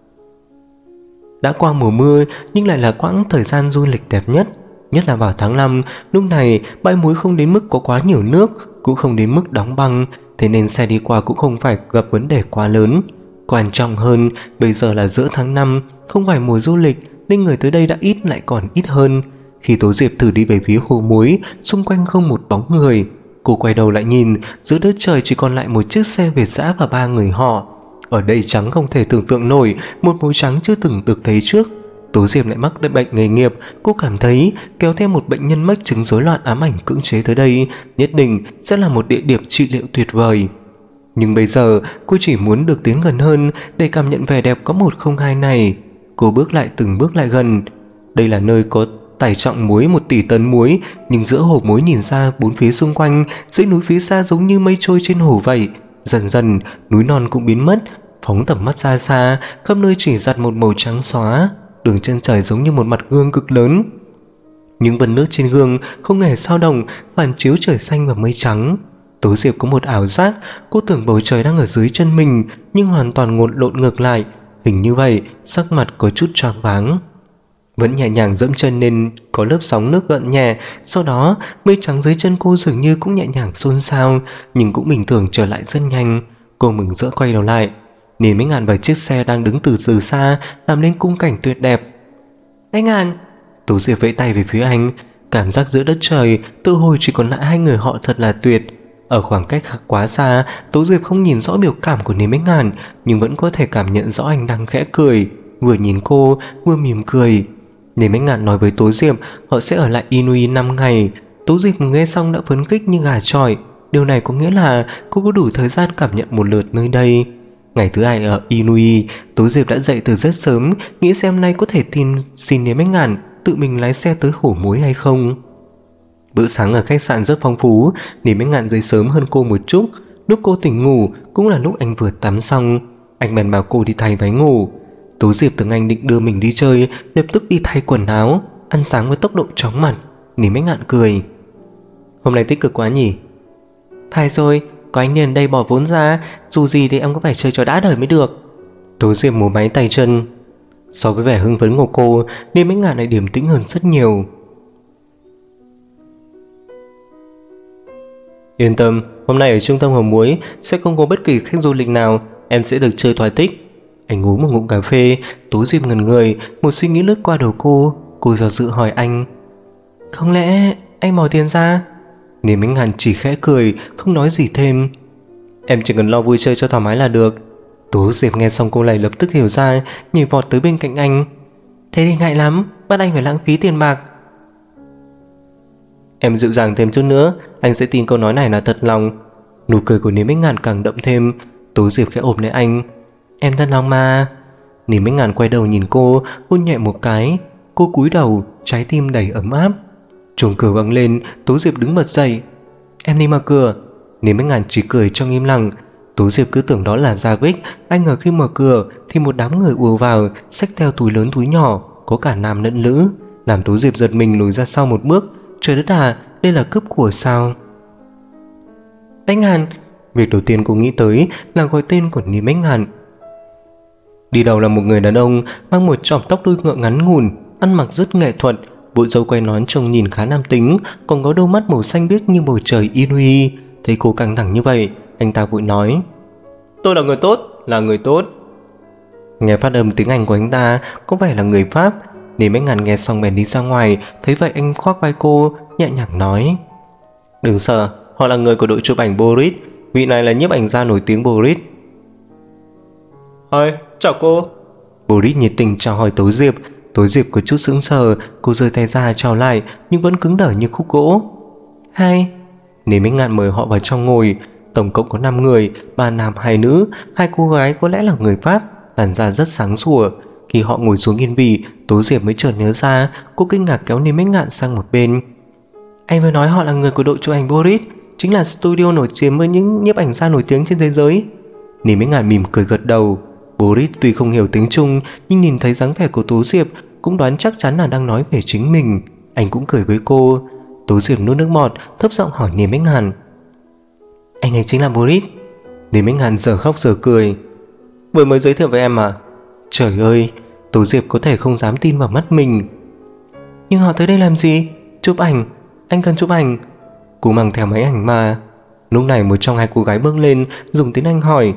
đã qua mùa mưa nhưng lại là quãng thời gian du lịch đẹp nhất. Nhất là vào tháng 5, lúc này bãi muối không đến mức có quá nhiều nước, cũng không đến mức đóng băng, thế nên xe đi qua cũng không phải gặp vấn đề quá lớn. Quan trọng hơn, bây giờ là giữa tháng 5, không phải mùa du lịch nên người tới đây đã ít lại còn ít hơn. Khi Tố Diệp thử đi về phía hồ muối, xung quanh không một bóng người. Cô quay đầu lại nhìn, giữa đất trời chỉ còn lại một chiếc xe Việt dã và 3 người họ. Ở đây trắng không thể tưởng tượng nổi, một màu trắng chưa từng được thấy trước. Tố Diệp lại mắc bệnh nghề nghiệp, cô cảm thấy kéo theo một bệnh nhân mắc chứng rối loạn ám ảnh cưỡng chế tới đây nhất định sẽ là một địa điểm trị liệu tuyệt vời. Nhưng bây giờ cô chỉ muốn được tiến gần hơn để cảm nhận vẻ đẹp có 102 này. Cô từng bước lại gần. Đây là nơi có tải trọng muối 1 tỷ tấn muối, nhưng giữa hồ muối nhìn ra bốn phía xung quanh, dãy núi phía xa giống như mây trôi trên hồ vậy. Dần dần núi non cũng biến mất, phóng tầm mắt ra xa, khắp nơi chỉ dạt một màu trắng xóa. Đường chân trời giống như một mặt gương cực lớn. Những vần nước trên gương không hề dao động, phản chiếu trời xanh và mây trắng. Tố Diệp có một ảo giác, cô tưởng bầu trời đang ở dưới chân mình, nhưng hoàn toàn lộn ngược lại. Hình như vậy, sắc mặt có chút choáng váng. Vẫn nhẹ nhàng dẫm chân nên có lớp sóng nước gợn nhẹ. Sau đó mây trắng dưới chân cô dường như cũng nhẹ nhàng xôn xao, nhưng cũng bình thường trở lại rất nhanh. Cô mừng rỡ quay đầu lại, nhìn mấy ngàn vài chiếc xe đang đứng từ xa làm nên khung cảnh tuyệt đẹp. Anh Ngàn! Tố Diệp vẫy tay về phía anh. Cảm giác giữa đất trời tự hồi chỉ còn lại 2 người họ thật là tuyệt. Ở khoảng cách quá xa, Tố Diệp không nhìn rõ biểu cảm của Niêm Bách Ngàn, nhưng vẫn có thể cảm nhận rõ anh đang khẽ cười, vừa nhìn cô vừa mỉm cười. Niêm Bách Ngàn nói với Tố Diệp họ sẽ ở lại Inui 5 ngày. Tố Diệp nghe xong đã phấn khích như gà chọi. Điều này có nghĩa là cô có đủ thời gian cảm nhận một lượt nơi đây. Ngày thứ 2 ở Inui, Tố Diệp đã dậy từ rất sớm, nghĩ xem nay có thể xin Niêm Bách Ngàn tự mình lái xe tới hồ muối hay không. Bữa sáng ở khách sạn rất phong phú, Niêm Bách Ngạn dậy sớm hơn cô một chút. Lúc cô tỉnh ngủ cũng là lúc anh vừa tắm xong. Anh bèn bảo cô đi thay váy ngủ. Tố Diệp tưởng anh định đưa mình đi chơi, lập tức đi thay quần áo, ăn sáng với tốc độ chóng mặt. Niêm Bách Ngạn cười. Hôm nay tích cực quá nhỉ? Phải rồi, có anh liền đây bỏ vốn ra, dù gì thì em có phải chơi cho đã đời mới được. Tố Diệp múa máy tay chân. So với vẻ hưng phấn của cô, Niêm Bách Ngạn lại điềm tĩnh hơn rất nhiều. Yên tâm, hôm nay ở trung tâm hồ muối sẽ không có bất kỳ khách du lịch nào, em sẽ được chơi thỏa thích. Anh uống một ngụm cà phê. Tố Diệp ngẩn người, một suy nghĩ lướt qua đầu cô do dự hỏi anh. Không lẽ anh bỏ tiền ra? Niêm Bách Ngạn chỉ khẽ cười, không nói gì thêm. Em chỉ cần lo vui chơi cho thoải mái là được. Tố Diệp nghe xong câu này lập tức hiểu ra, nhảy vọt tới bên cạnh anh. Thế thì ngại lắm, bắt anh phải lãng phí tiền bạc. Em dịu dàng thêm chút nữa, anh sẽ tin câu nói này là thật lòng. Nụ cười của Niêm Bách Ngạn càng đậm thêm. Tố Diệp khẽ ôm lấy anh. Em thật lòng mà. Niêm Bách Ngạn quay đầu nhìn cô, hôn nhẹ một cái. Cô cúi đầu, trái tim đầy ấm áp. Chuông cửa vang lên, Tố Diệp đứng bật dậy. Em đi mở cửa. Niêm Bách Ngạn chỉ cười trong im lặng. Tố Diệp cứ tưởng đó là Javik. Anh ngờ khi mở cửa thì một đám người ùa vào, xách theo túi lớn túi nhỏ, có cả nam lẫn nữ, làm Tố Diệp giật mình lùi ra sau một bước. Trời đất à, đây là cướp của sao? Bách Ngạn. Việc đầu tiên cô nghĩ tới là gọi tên của Niêm Bách Ngạn. Đi đầu là một người đàn ông mang một chòm tóc đuôi ngựa ngắn ngủn, ăn mặc rất nghệ thuật, bộ râu quay nón trông nhìn khá nam tính, còn có đôi mắt màu xanh biếc như bầu trời Inui. Thấy cô căng thẳng như vậy, anh ta vội nói. Tôi là người tốt, là người tốt. Nghe phát âm tiếng Anh của anh ta có vẻ là người Pháp. Niêm Bách Ngạn nghe xong bèn đi ra ngoài. Thấy vậy anh khoác vai cô, nhẹ nhàng nói. Đừng sợ, họ là người của đội chụp ảnh Boris. Vị này là nhiếp ảnh gia nổi tiếng Boris. Ôi, chào cô. Boris nhiệt tình chào hỏi Tố Diệp. Tố Diệp có chút sững sờ. Cô giơ tay ra chào lại, nhưng vẫn cứng đờ như khúc gỗ. Hai. Niêm Bách Ngạn mời họ vào trong ngồi. Tổng cộng có 5 người, 3 nam 2 nữ. 2 cô gái có lẽ là người Pháp, làn da rất sáng sủa. Khi họ ngồi xuống yên vị, Tố Diệp mới chợt nhớ ra. Cô kinh ngạc kéo Niêm Bách Ngạn sang một bên. Anh vừa nói họ là người của đội chụp ảnh Boris, chính là studio nổi tiếng với những nhiếp ảnh gia nổi tiếng trên thế giới. Niêm Bách Ngạn mỉm cười gật đầu. Boris tuy không hiểu tiếng Trung, nhưng nhìn thấy dáng vẻ của Tố Diệp cũng đoán chắc chắn là đang nói về chính mình. Anh cũng cười với cô. Tố Diệp nuốt nước bọt, thấp giọng hỏi Niêm Bách Ngạn. Anh ấy chính là Boris? Lý Minh Hàn giờ khóc giờ cười. Vừa mới giới thiệu với em mà. Trời ơi, Tố Diệp có thể không dám tin vào mắt mình. Nhưng họ tới đây làm gì? Chụp ảnh, anh cần chụp ảnh. Cô mang theo máy ảnh mà. Lúc này một trong hai cô gái bước lên, dùng tiếng Anh hỏi.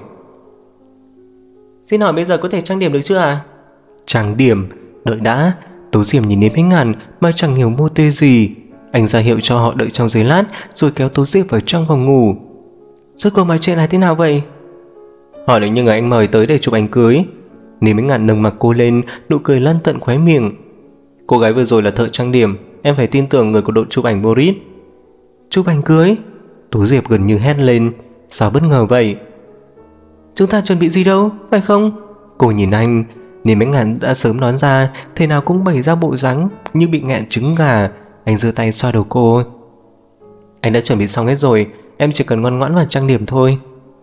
Xin hỏi bây giờ có thể trang điểm được chưa à? Trang điểm? Đợi đã. Tố Diệp nhìn đến Minh Hàn mà chẳng hiểu mô tê gì. Anh ra hiệu cho họ đợi trong giây lát, rồi kéo Tố Diệp vào trong phòng ngủ. Rốt cuộc mọi chuyện là thế nào vậy? Hỏi lại như người anh mời tới để chụp ảnh cưới. Lý Minh Hàn nâng mặt cô lên, nụ cười lan tận khóe miệng. Cô gái vừa rồi là thợ trang điểm, em phải tin tưởng người của đội chụp ảnh Boris. Chụp ảnh cưới? Tố Diệp gần như hét lên. Sao bất ngờ vậy? Chúng ta chuẩn bị gì đâu, phải không? Cô nhìn anh. Lý Minh Hàn đã sớm đoán ra, thế nào cũng bày ra bộ dáng như bị nghẹn trứng gà. Anh giơ tay xoa đầu cô. Anh đã chuẩn bị xong hết rồi, em chỉ cần ngoan ngoãn và trang điểm thôi.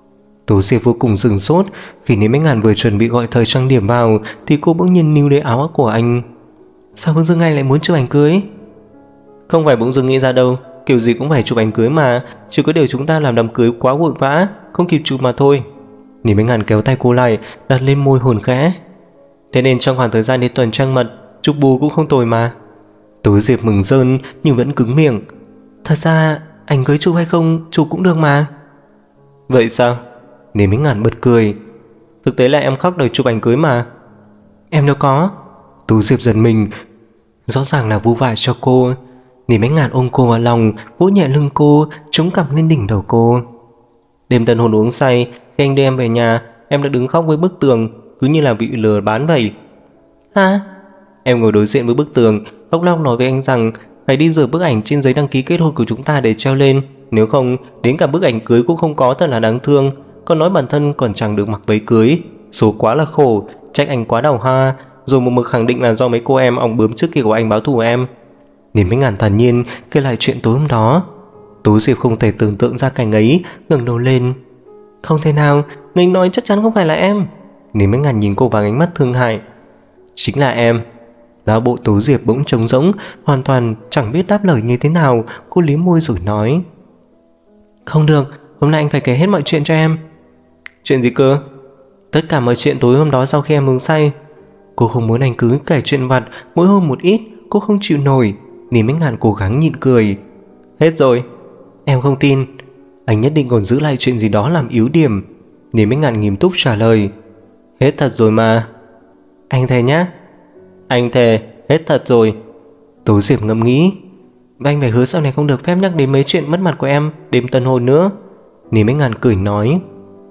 Tố Diệp vô cùng sửng sốt. Khi Lý Minh Hàn vừa chuẩn bị gọi thời trang điểm vào thì cô bỗng nhiên níu lấy áo của anh. Sao bỗng dưng anh lại muốn chụp ảnh cưới? Không phải bỗng dưng nghĩ ra đâu, kiểu gì cũng phải chụp ảnh cưới mà. Chỉ có điều chúng ta làm đám cưới quá vội vã, không kịp chụp mà thôi. Lý Minh Hàn kéo tay cô lại, đặt lên môi hồn khẽ. Thế nên trong khoảng thời gian đi tuần trăng mật, chụp bù cũng không tồi mà. Tố Diệp mừng rơn nhưng vẫn cứng miệng. Thật ra ảnh cưới chụp hay không chụp cũng được mà. Vậy sao? Lý Minh Hàn bật cười. Thực tế là em khóc đòi chụp ảnh cưới mà. Em đâu có. Tố Diệp giật mình. Rõ ràng là vu vạ cho cô. Lý Minh Hàn ôm cô vào lòng, vỗ nhẹ lưng cô, chống cằm lên đỉnh đầu cô. Đêm tân hôn uống say, khi anh đưa em về nhà, em đã đứng khóc với bức tường, cứ như là bị lừa bán vậy. Hả? Em ngồi đối diện với bức tường, khóc lóc nói với anh rằng phải đi rửa bức ảnh trên giấy đăng ký kết hôn của chúng ta để treo lên, nếu không đến cả bức ảnh cưới cũng không có, thật là đáng thương. Còn nói bản thân còn chẳng được mặc váy cưới, số quá là khổ, trách anh quá đào hoa, rồi một mực khẳng định là do mấy cô em ong bướm trước kia của anh báo thù em. Lý Minh Hàn thản nhiên kể lại chuyện tối hôm đó. Tố Diệp không thể tưởng tượng ra cảnh ấy, ngẩng đầu lên. Không thể nào, người nói chắc chắn không phải là em. Lý Minh Hàn nhìn cô bằng ánh mắt thương hại. Chính là em. Não bộ Tố Diệp bỗng trống rỗng, hoàn toàn chẳng biết đáp lời như thế nào. Cô liếm môi rồi nói. Không được, hôm nay anh phải kể hết mọi chuyện cho em. Chuyện gì cơ? Tất cả mọi chuyện tối hôm đó sau khi em uống say. Cô không muốn anh cứ kể chuyện vặt, mỗi hôm một ít. Cô không chịu nổi. Lý Minh Hàn cố gắng nhịn cười. Hết rồi. Em không tin. Anh nhất định còn giữ lại chuyện gì đó làm yếu điểm. Lý Minh Hàn nghiêm túc trả lời. Hết thật rồi mà. Anh thề nhá. Anh thề, hết thật rồi. Tố Diệp ngẫm nghĩ. Anh phải hứa sau này không được phép nhắc đến mấy chuyện mất mặt của em đêm tân hôn nữa. Lý Minh Hàn cười nói.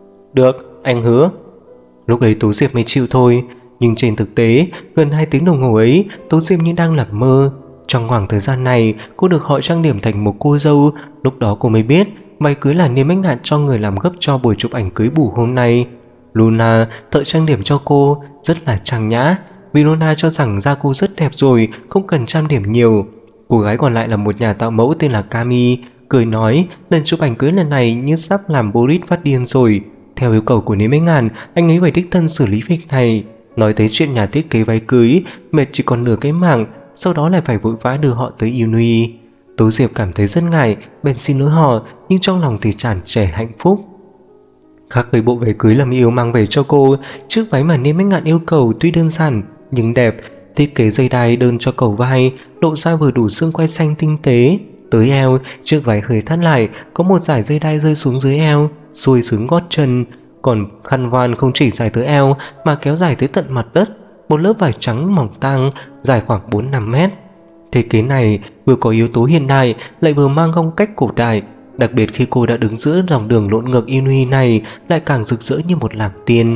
Được, anh hứa. Lúc ấy Tố Diệp mới chịu thôi. Nhưng trên thực tế, gần 2 tiếng đồng hồ ấy, Tố Diệp như đang nằm mơ. Trong khoảng thời gian này, cô được họ trang điểm thành một cô dâu. Lúc đó cô mới biết váy cưới là Lý Minh Hàn cho người làm gấp cho buổi chụp ảnh cưới bù hôm nay. Luna, thợ trang điểm cho cô, rất là trang nhã. Vì Luna cho rằng da cô rất đẹp rồi, không cần trang điểm nhiều. Cô gái còn lại là một nhà tạo mẫu tên là Cami, cười nói lần chụp ảnh cưới lần này như sắp làm Boris phát điên rồi. Theo yêu cầu của Lý Minh Hàn, anh ấy phải đích thân xử lý việc này. Nói tới chuyện nhà thiết kế váy cưới, mệt chỉ còn nửa cái mảng, sau đó lại phải vội vã đưa họ tới Yunui. Tố Diệp cảm thấy rất ngại, bèn xin lỗi họ, nhưng trong lòng thì tràn trề hạnh phúc. Khác với bộ váy cưới Lâm Yêu mang về cho cô, chiếc váy mà Lý Minh Hàn yêu cầu tuy đơn giản nhưng đẹp, thiết kế dây đai đơn cho cầu vai, lộ ra vừa đủ xương quai xanh tinh tế. Tới eo, chiếc váy hơi thắt lại, có một dải dây đai rơi xuống dưới eo, xuôi xuống gót chân. Còn khăn voan không chỉ dài tới eo mà kéo dài tới tận mặt đất, một lớp vải trắng mỏng tang dài khoảng 4-5 mét. Thiết kế này vừa có yếu tố hiện đại lại vừa mang phong cách cổ đại, đặc biệt khi cô đã đứng giữa dòng đường lộn ngược Inui này lại càng rực rỡ như một làng tiên.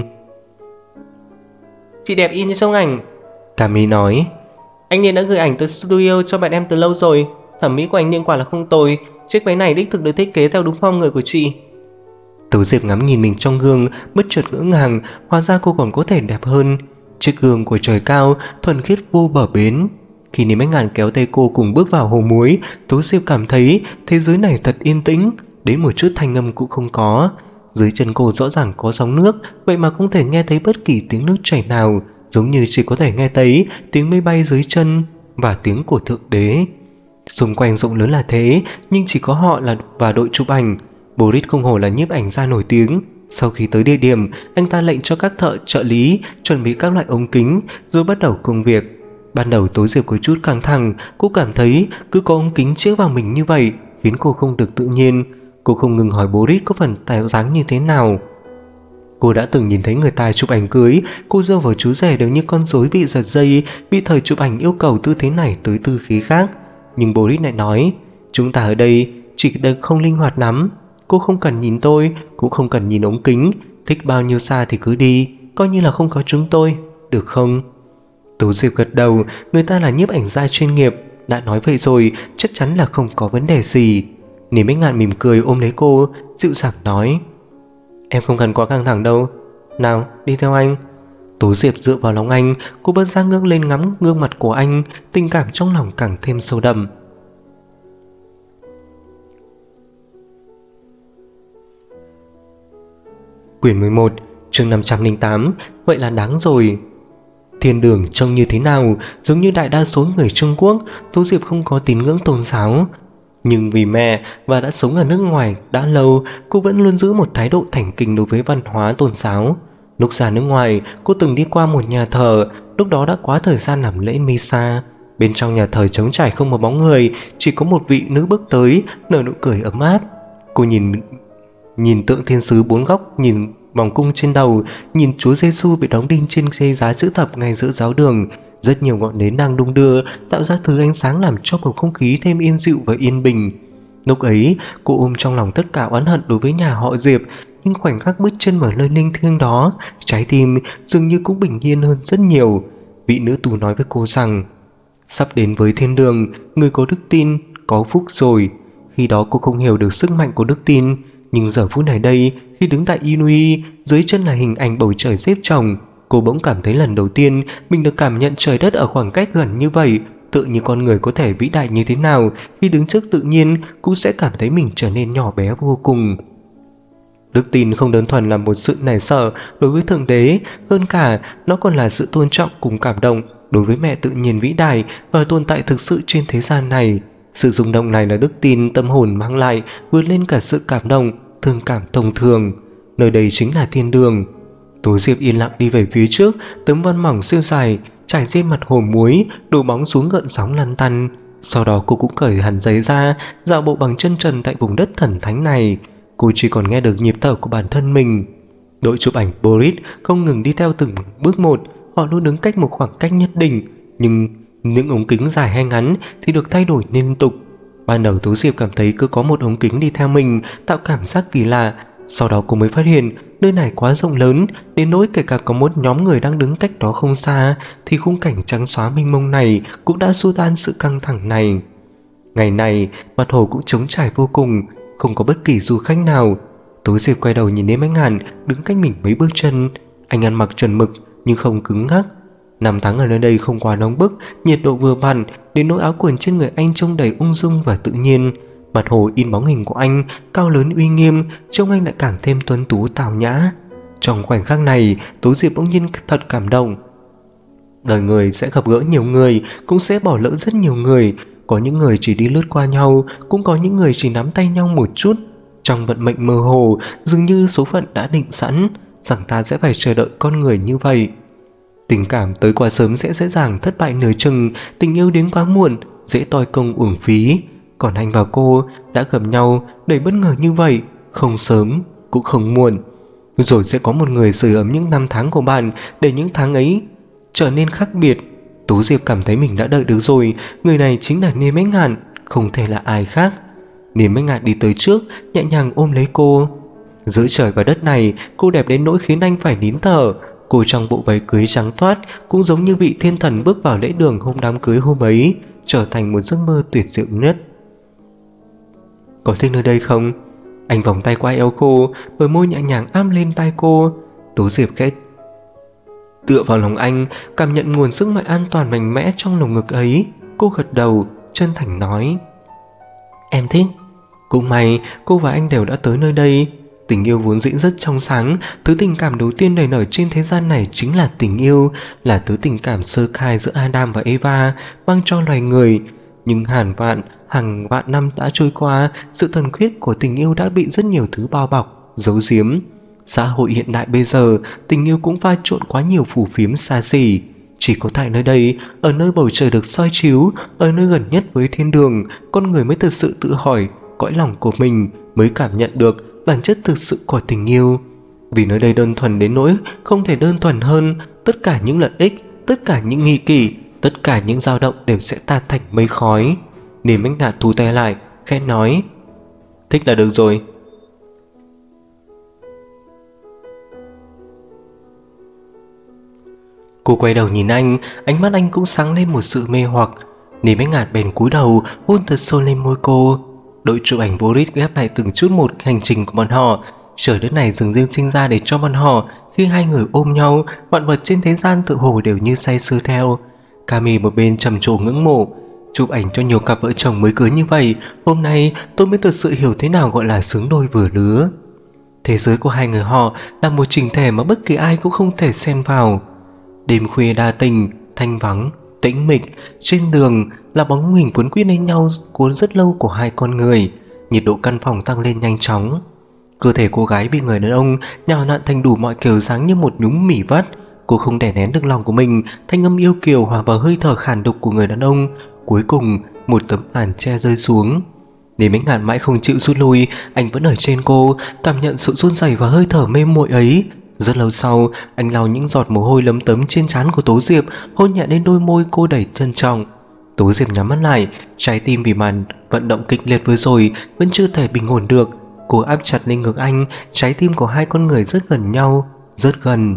Chị đẹp y như trong ảnh, Cami nói. Anh Niên đã gửi ảnh từ studio cho bạn em từ lâu rồi, thẩm mỹ của anh Niên quả là không tồi, chiếc váy này đích thực được thiết kế theo đúng form người của chị. Tố Diệp ngắm nhìn mình trong gương, bất chợt ngỡ ngàng, hóa ra cô còn có thể đẹp hơn. Chiếc gương của trời cao, thuần khiết vô bờ bến. Khi Lý Minh Hàn kéo tay cô cùng bước vào hồ muối, Tố Diệp cảm thấy thế giới này thật yên tĩnh, đến một chút thanh âm cũng không có. Dưới chân cô rõ ràng có sóng nước, vậy mà không thể nghe thấy bất kỳ tiếng nước chảy nào, giống như chỉ có thể nghe thấy tiếng mây bay dưới chân và tiếng của Thượng Đế. Xung quanh rộng lớn là thế, nhưng chỉ có họ và đội chụp ảnh. Boris không hổ là nhiếp ảnh gia nổi tiếng, Sau khi tới địa điểm, anh ta lệnh cho các thợ trợ lý chuẩn bị các loại ống kính rồi bắt đầu công việc. Ban đầu Tố Diệp có chút căng thẳng, cô cảm thấy cứ có ống kính chiếu vào mình như vậy khiến cô không được tự nhiên. Cô không ngừng hỏi Boris có phần tạo dáng như thế nào. Cô đã từng nhìn thấy người ta chụp ảnh cưới, cô dâu và chú rể đều như con rối bị giật dây, bị thời chụp ảnh yêu cầu tư thế này tới tư thế khác. Nhưng Boris lại nói, chúng ta ở đây chỉ được không linh hoạt lắm. Cô không cần nhìn tôi, cũng không cần nhìn ống kính, thích bao nhiêu xa thì cứ đi, coi như là không có chúng tôi, được không? Tố Diệp gật đầu, người ta là nhiếp ảnh gia chuyên nghiệp, đã nói vậy rồi, chắc chắn là không có vấn đề gì. Niềm Bích Ngạn mỉm cười ôm lấy cô, dịu dàng nói, em không cần quá căng thẳng đâu, nào đi theo anh. Tố Diệp dựa vào lòng anh, cô bất giác ngước lên ngắm gương mặt của anh, tình cảm trong lòng càng thêm sâu đậm. Quyển 11, chương 508, vậy là đáng rồi. Thiên đường trông như thế nào? Giống như đại đa số người Trung Quốc, Tố Diệp không có tín ngưỡng tôn giáo. Nhưng vì mẹ và đã sống ở nước ngoài đã lâu, cô vẫn luôn giữ một thái độ thành kính đối với văn hóa tôn giáo. Lúc ra nước ngoài, cô từng đi qua một nhà thờ, lúc đó đã quá thời gian làm lễ Misa. Bên trong nhà thờ trống trải không một bóng người, chỉ có một vị nữ bước tới, nở nụ cười ấm áp. Cô nhìn tượng thiên sứ bốn góc, nhìn vòng cung trên đầu, nhìn Chúa Giêsu bị đóng đinh trên cây giá chữ thập ngay giữa giáo đường. Rất nhiều ngọn nến đang đung đưa, tạo ra thứ ánh sáng làm cho bầu không khí thêm yên dịu và yên bình. Lúc ấy, cô ôm trong lòng tất cả oán hận đối với nhà họ Diệp, nhưng khoảnh khắc bước chân vào nơi linh thiêng đó, trái tim dường như cũng bình yên hơn rất nhiều. Vị nữ tù nói với cô rằng, sắp đến với thiên đường, người có đức tin, có phúc rồi. Khi đó cô không hiểu được sức mạnh của đức tin, nhưng giờ phút này đây, khi đứng tại Inui, dưới chân là hình ảnh bầu trời xếp chồng, cô bỗng cảm thấy lần đầu tiên mình được cảm nhận trời đất ở khoảng cách gần như vậy. Tự như con người có thể vĩ đại như thế nào, khi đứng trước tự nhiên cũng sẽ cảm thấy mình trở nên nhỏ bé vô cùng. Đức tin không đơn thuần là một sự nể sợ đối với Thượng Đế, hơn cả nó còn là sự tôn trọng cùng cảm động đối với mẹ tự nhiên vĩ đại và tồn tại thực sự trên thế gian này. Sự rung động này là đức tin tâm hồn mang lại, vượt lên cả sự cảm động, thương cảm thông thường. Nơi đây chính là thiên đường. Tố Diệp yên lặng đi về phía trước, tấm vân mỏng siêu dài trải trên mặt hồ muối, đổ bóng xuống gợn sóng lăn tăn. Sau đó cô cũng cởi hẳn giày ra, dạo bộ bằng chân trần tại vùng đất thần thánh này. Cô chỉ còn nghe được nhịp thở của bản thân mình. Đội chụp ảnh Boris không ngừng đi theo từng bước một, họ luôn đứng cách một khoảng cách nhất định, nhưng những ống kính dài hay ngắn thì được thay đổi liên tục. Ban đầu Tố Diệp cảm thấy cứ có một ống kính đi theo mình, tạo cảm giác kỳ lạ. Sau đó cô mới phát hiện nơi này quá rộng lớn, đến nỗi kể cả có một nhóm người đang đứng cách đó không xa thì khung cảnh trắng xóa mênh mông này cũng đã xua tan sự căng thẳng này. Ngày này mặt hồ cũng trống trải vô cùng, không có bất kỳ du khách nào. Tố Diệp quay đầu nhìn đến Bách Ngạn đứng cách mình mấy bước chân. Anh ăn mặc chuẩn mực nhưng không cứng ngắc. Năm tháng ở nơi đây không quá nóng bức, nhiệt độ vừa vặn, đến nỗi áo quần trên người anh trông đầy ung dung và tự nhiên. Mặt hồ in bóng hình của anh, cao lớn uy nghiêm, trông anh lại càng thêm tuấn tú tào nhã. Trong khoảnh khắc này, Tố Diệp bỗng nhiên thật cảm động. Đời người sẽ gặp gỡ nhiều người, cũng sẽ bỏ lỡ rất nhiều người. Có những người chỉ đi lướt qua nhau, cũng có những người chỉ nắm tay nhau một chút. Trong vận mệnh mơ hồ, dường như số phận đã định sẵn rằng ta sẽ phải chờ đợi con người như vậy. Tình cảm tới quá sớm sẽ dễ dàng thất bại nửa chừng, tình yêu đến quá muộn dễ toi công uổng phí. Còn anh và cô đã gặp nhau đầy bất ngờ như vậy, không sớm cũng không muộn. Rồi sẽ có một người sưởi ấm những năm tháng của bạn, để những tháng ấy trở nên khác biệt. Tố Diệp cảm thấy mình đã đợi được rồi, người này chính là Niềm Bách Ngạn, không thể là ai khác. Niềm Bách Ngạn đi tới trước, nhẹ nhàng ôm lấy cô. Giữa trời và đất này, cô đẹp đến nỗi khiến anh phải nín thở. Cô trong bộ váy cưới trắng toát, cũng giống như vị thiên thần bước vào lễ đường hôm đám cưới hôm ấy, trở thành một giấc mơ tuyệt diệu nhất. Có thích nơi đây không? Anh vòng tay qua eo cô, bờ môi nhẹ nhàng áp lên tai cô. Tố Diệp khẽ tựa vào lòng anh, cảm nhận nguồn sức mạnh an toàn mạnh mẽ trong lồng ngực ấy. Cô gật đầu, chân thành nói, em thích. Cũng may cô và anh đều đã tới nơi đây. Tình yêu vốn dĩ rất trong sáng, thứ tình cảm đầu tiên nảy nở trên thế gian này chính là tình yêu, là thứ tình cảm sơ khai giữa Adam và Eva mang cho loài người. Nhưng hàng vạn năm đã trôi qua, sự thuần khiết của tình yêu đã bị rất nhiều thứ bao bọc, giấu giếm. Xã hội hiện đại bây giờ, tình yêu cũng pha trộn quá nhiều phù phiếm xa xỉ. Chỉ có tại nơi đây, ở nơi bầu trời được soi chiếu, ở nơi gần nhất với thiên đường, con người mới thực sự tự hỏi, cõi lòng của mình mới cảm nhận được bản chất thực sự của tình yêu. Vì nơi đây đơn thuần đến nỗi không thể đơn thuần hơn, tất cả những lợi ích, tất cả những nghi kỷ, tất cả những dao động đều sẽ tan thành mây khói. Niềm Bách Ngạn thu tay lại, khẽ nói: thích là được rồi. Cô quay đầu nhìn anh, ánh mắt anh cũng sáng lên một sự mê hoặc. Niềm Bách Ngạn bèn cúi đầu hôn thật sâu lên môi cô. Đội chụp ảnh Boris ghép lại từng chút một hành trình của bọn họ. Trời đất này dường riêng sinh ra để cho bọn họ. Khi hai người ôm nhau, vạn vật trên thế gian tự hồ đều như say sưa theo. Cami một bên trầm trồ ngưỡng mộ. Chụp ảnh cho nhiều cặp vợ chồng mới cưới như vậy, hôm nay tôi mới thực sự hiểu thế nào gọi là xứng đôi vừa lứa. Thế giới của hai người họ là một chỉnh thể mà bất kỳ ai cũng không thể xen vào. Đêm khuya đa tình, thanh vắng, tĩnh mịch, trên đường là bóng hình cuốn quýt lên nhau cuốn rất lâu của hai con người. Nhiệt độ căn phòng tăng lên nhanh chóng. Cơ thể cô gái bị người đàn ông nhào nặn thành đủ mọi kiểu dáng như một nhúm mỉ vắt. Cô không đè nén được lòng của mình, thanh âm yêu kiều hòa vào hơi thở khàn đục của người đàn ông. Cuối cùng một tấm màn che rơi xuống. Nếu Bách Ngạn mãi không chịu rút lui, anh vẫn ở trên cô, cảm nhận sự run rẩy và hơi thở mê muội ấy. Rất lâu sau, anh lau những giọt mồ hôi lấm tấm trên trán của Tố Diệp, hôn nhẹ lên đôi môi cô đầy trân trọng. Tố Diệp nhắm mắt lại, trái tim vì màn vận động kịch liệt vừa rồi vẫn chưa thể bình ổn được. Cô áp chặt lên ngực anh, trái tim của hai con người rất gần nhau, rất gần.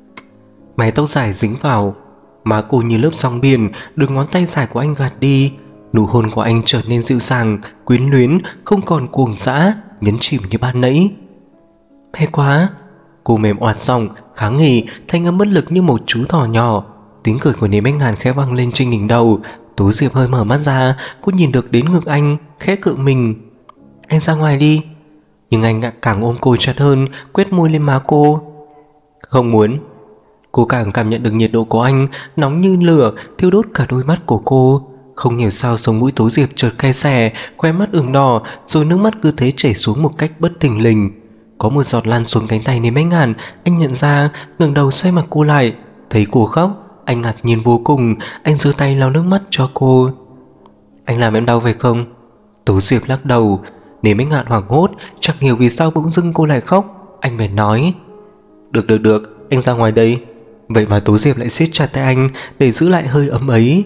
Mái tóc dài dính vào má cô như lớp sóng biển, đôi ngón tay dài của anh gạt đi. Nụ hôn của anh trở nên dịu dàng, quyến luyến, không còn cuồng dã, nhấn chìm như ban nãy. Mê quá. Cô mềm oạt giọng, kháng nghị, thanh âm bất lực như một chú thỏ nhỏ. Tiếng cười của Niềm Bách Ngạn khẽ vang lên trên đỉnh đầu. Tố Diệp hơi mở mắt ra, cô nhìn được đến ngực anh, khẽ cự mình. Anh ra ngoài đi. Nhưng anh đã càng ôm cô chặt hơn, quét môi lên má cô. Không muốn. Cô càng cảm nhận được nhiệt độ của anh, nóng như lửa, thiêu đốt cả đôi mắt của cô. Không hiểu sao sống mũi Tố Diệp chợt cay xè, khóe mắt ửng đỏ, rồi nước mắt cứ thế chảy xuống một cách bất thình lình. Có một giọt lan xuống cánh tay Niềm Bách Ngạn, anh nhận ra, ngẩng đầu xoay mặt cô lại, thấy cô khóc, anh ngạc nhiên vô cùng, anh giơ tay lau nước mắt cho cô. Anh làm em đau phải không? Tố Diệp lắc đầu. Niềm Bách Ngạn hoảng hốt, chẳng hiểu vì sao bỗng dưng cô lại khóc. Anh bèn nói: Được, anh ra ngoài đây. Vậy mà Tố Diệp lại siết chặt tay anh để giữ lại hơi ấm ấy.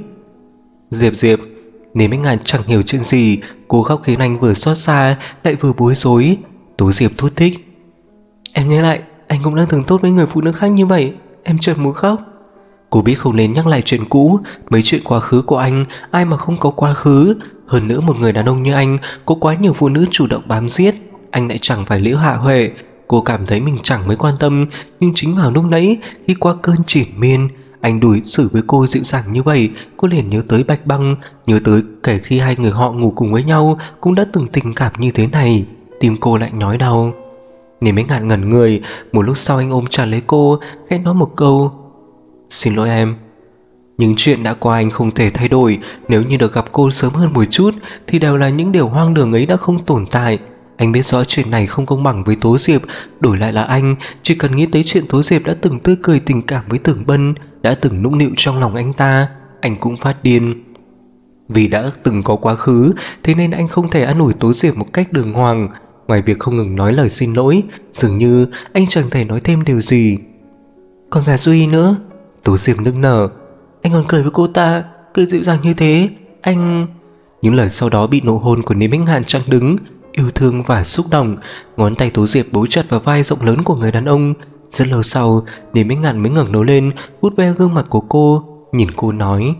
Diệp. Niềm Bách Ngạn chẳng hiểu chuyện gì, cô khóc khiến anh vừa xót xa lại vừa bối rối. Tố Diệp thút thích: Em nhớ lại, anh cũng đang từng tốt với người phụ nữ khác như vậy. Em chợt muốn khóc. Cô biết không nên nhắc lại chuyện cũ, mấy chuyện quá khứ của anh, ai mà không có quá khứ. Hơn nữa một người đàn ông như anh, có quá nhiều phụ nữ chủ động bám giết, anh lại chẳng phải Liễu Hạ Huệ. Cô cảm thấy mình chẳng mấy quan tâm. Nhưng chính vào lúc nãy, khi qua cơn triển miên, anh đối xử với cô dịu dàng như vậy, cô liền nhớ tới Bạch Băng, nhớ tới kể khi hai người họ ngủ cùng với nhau cũng đã từng tình cảm như thế này. Tim cô lại nhói đau. Niềm Bách Ngạn ngẩn người. Một lúc sau anh ôm chặt lấy cô, khẽ nói một câu: Xin lỗi em. Những chuyện đã qua anh không thể thay đổi. Nếu như được gặp cô sớm hơn một chút thì đều là những điều hoang đường ấy đã không tồn tại. Anh biết rõ chuyện này không công bằng với Tố Diệp. Đổi lại là anh, chỉ cần nghĩ tới chuyện Tố Diệp đã từng tươi cười tình cảm với Tưởng Bân, đã từng nũng nịu trong lòng anh ta, anh cũng phát điên. Vì đã từng có quá khứ, thế nên anh không thể an ủi Tố Diệp một cách đường hoàng. Ngoài việc không ngừng nói lời xin lỗi, dường như anh chẳng thể nói thêm điều gì. Còn cả Duy nữa. Tố Diệp nức nở: Anh còn cười với cô ta, cười dịu dàng như thế. Anh... Những lời sau đó bị nụ hôn của Niềm Bách Ngạn chặn đứng. Yêu thương và xúc động, ngón tay Tố Diệp bấu chặt vào vai rộng lớn của người đàn ông. Rất lâu sau, Niềm Bách Ngạn mới ngẩng đầu lên, vuốt ve gương mặt của cô, nhìn cô nói: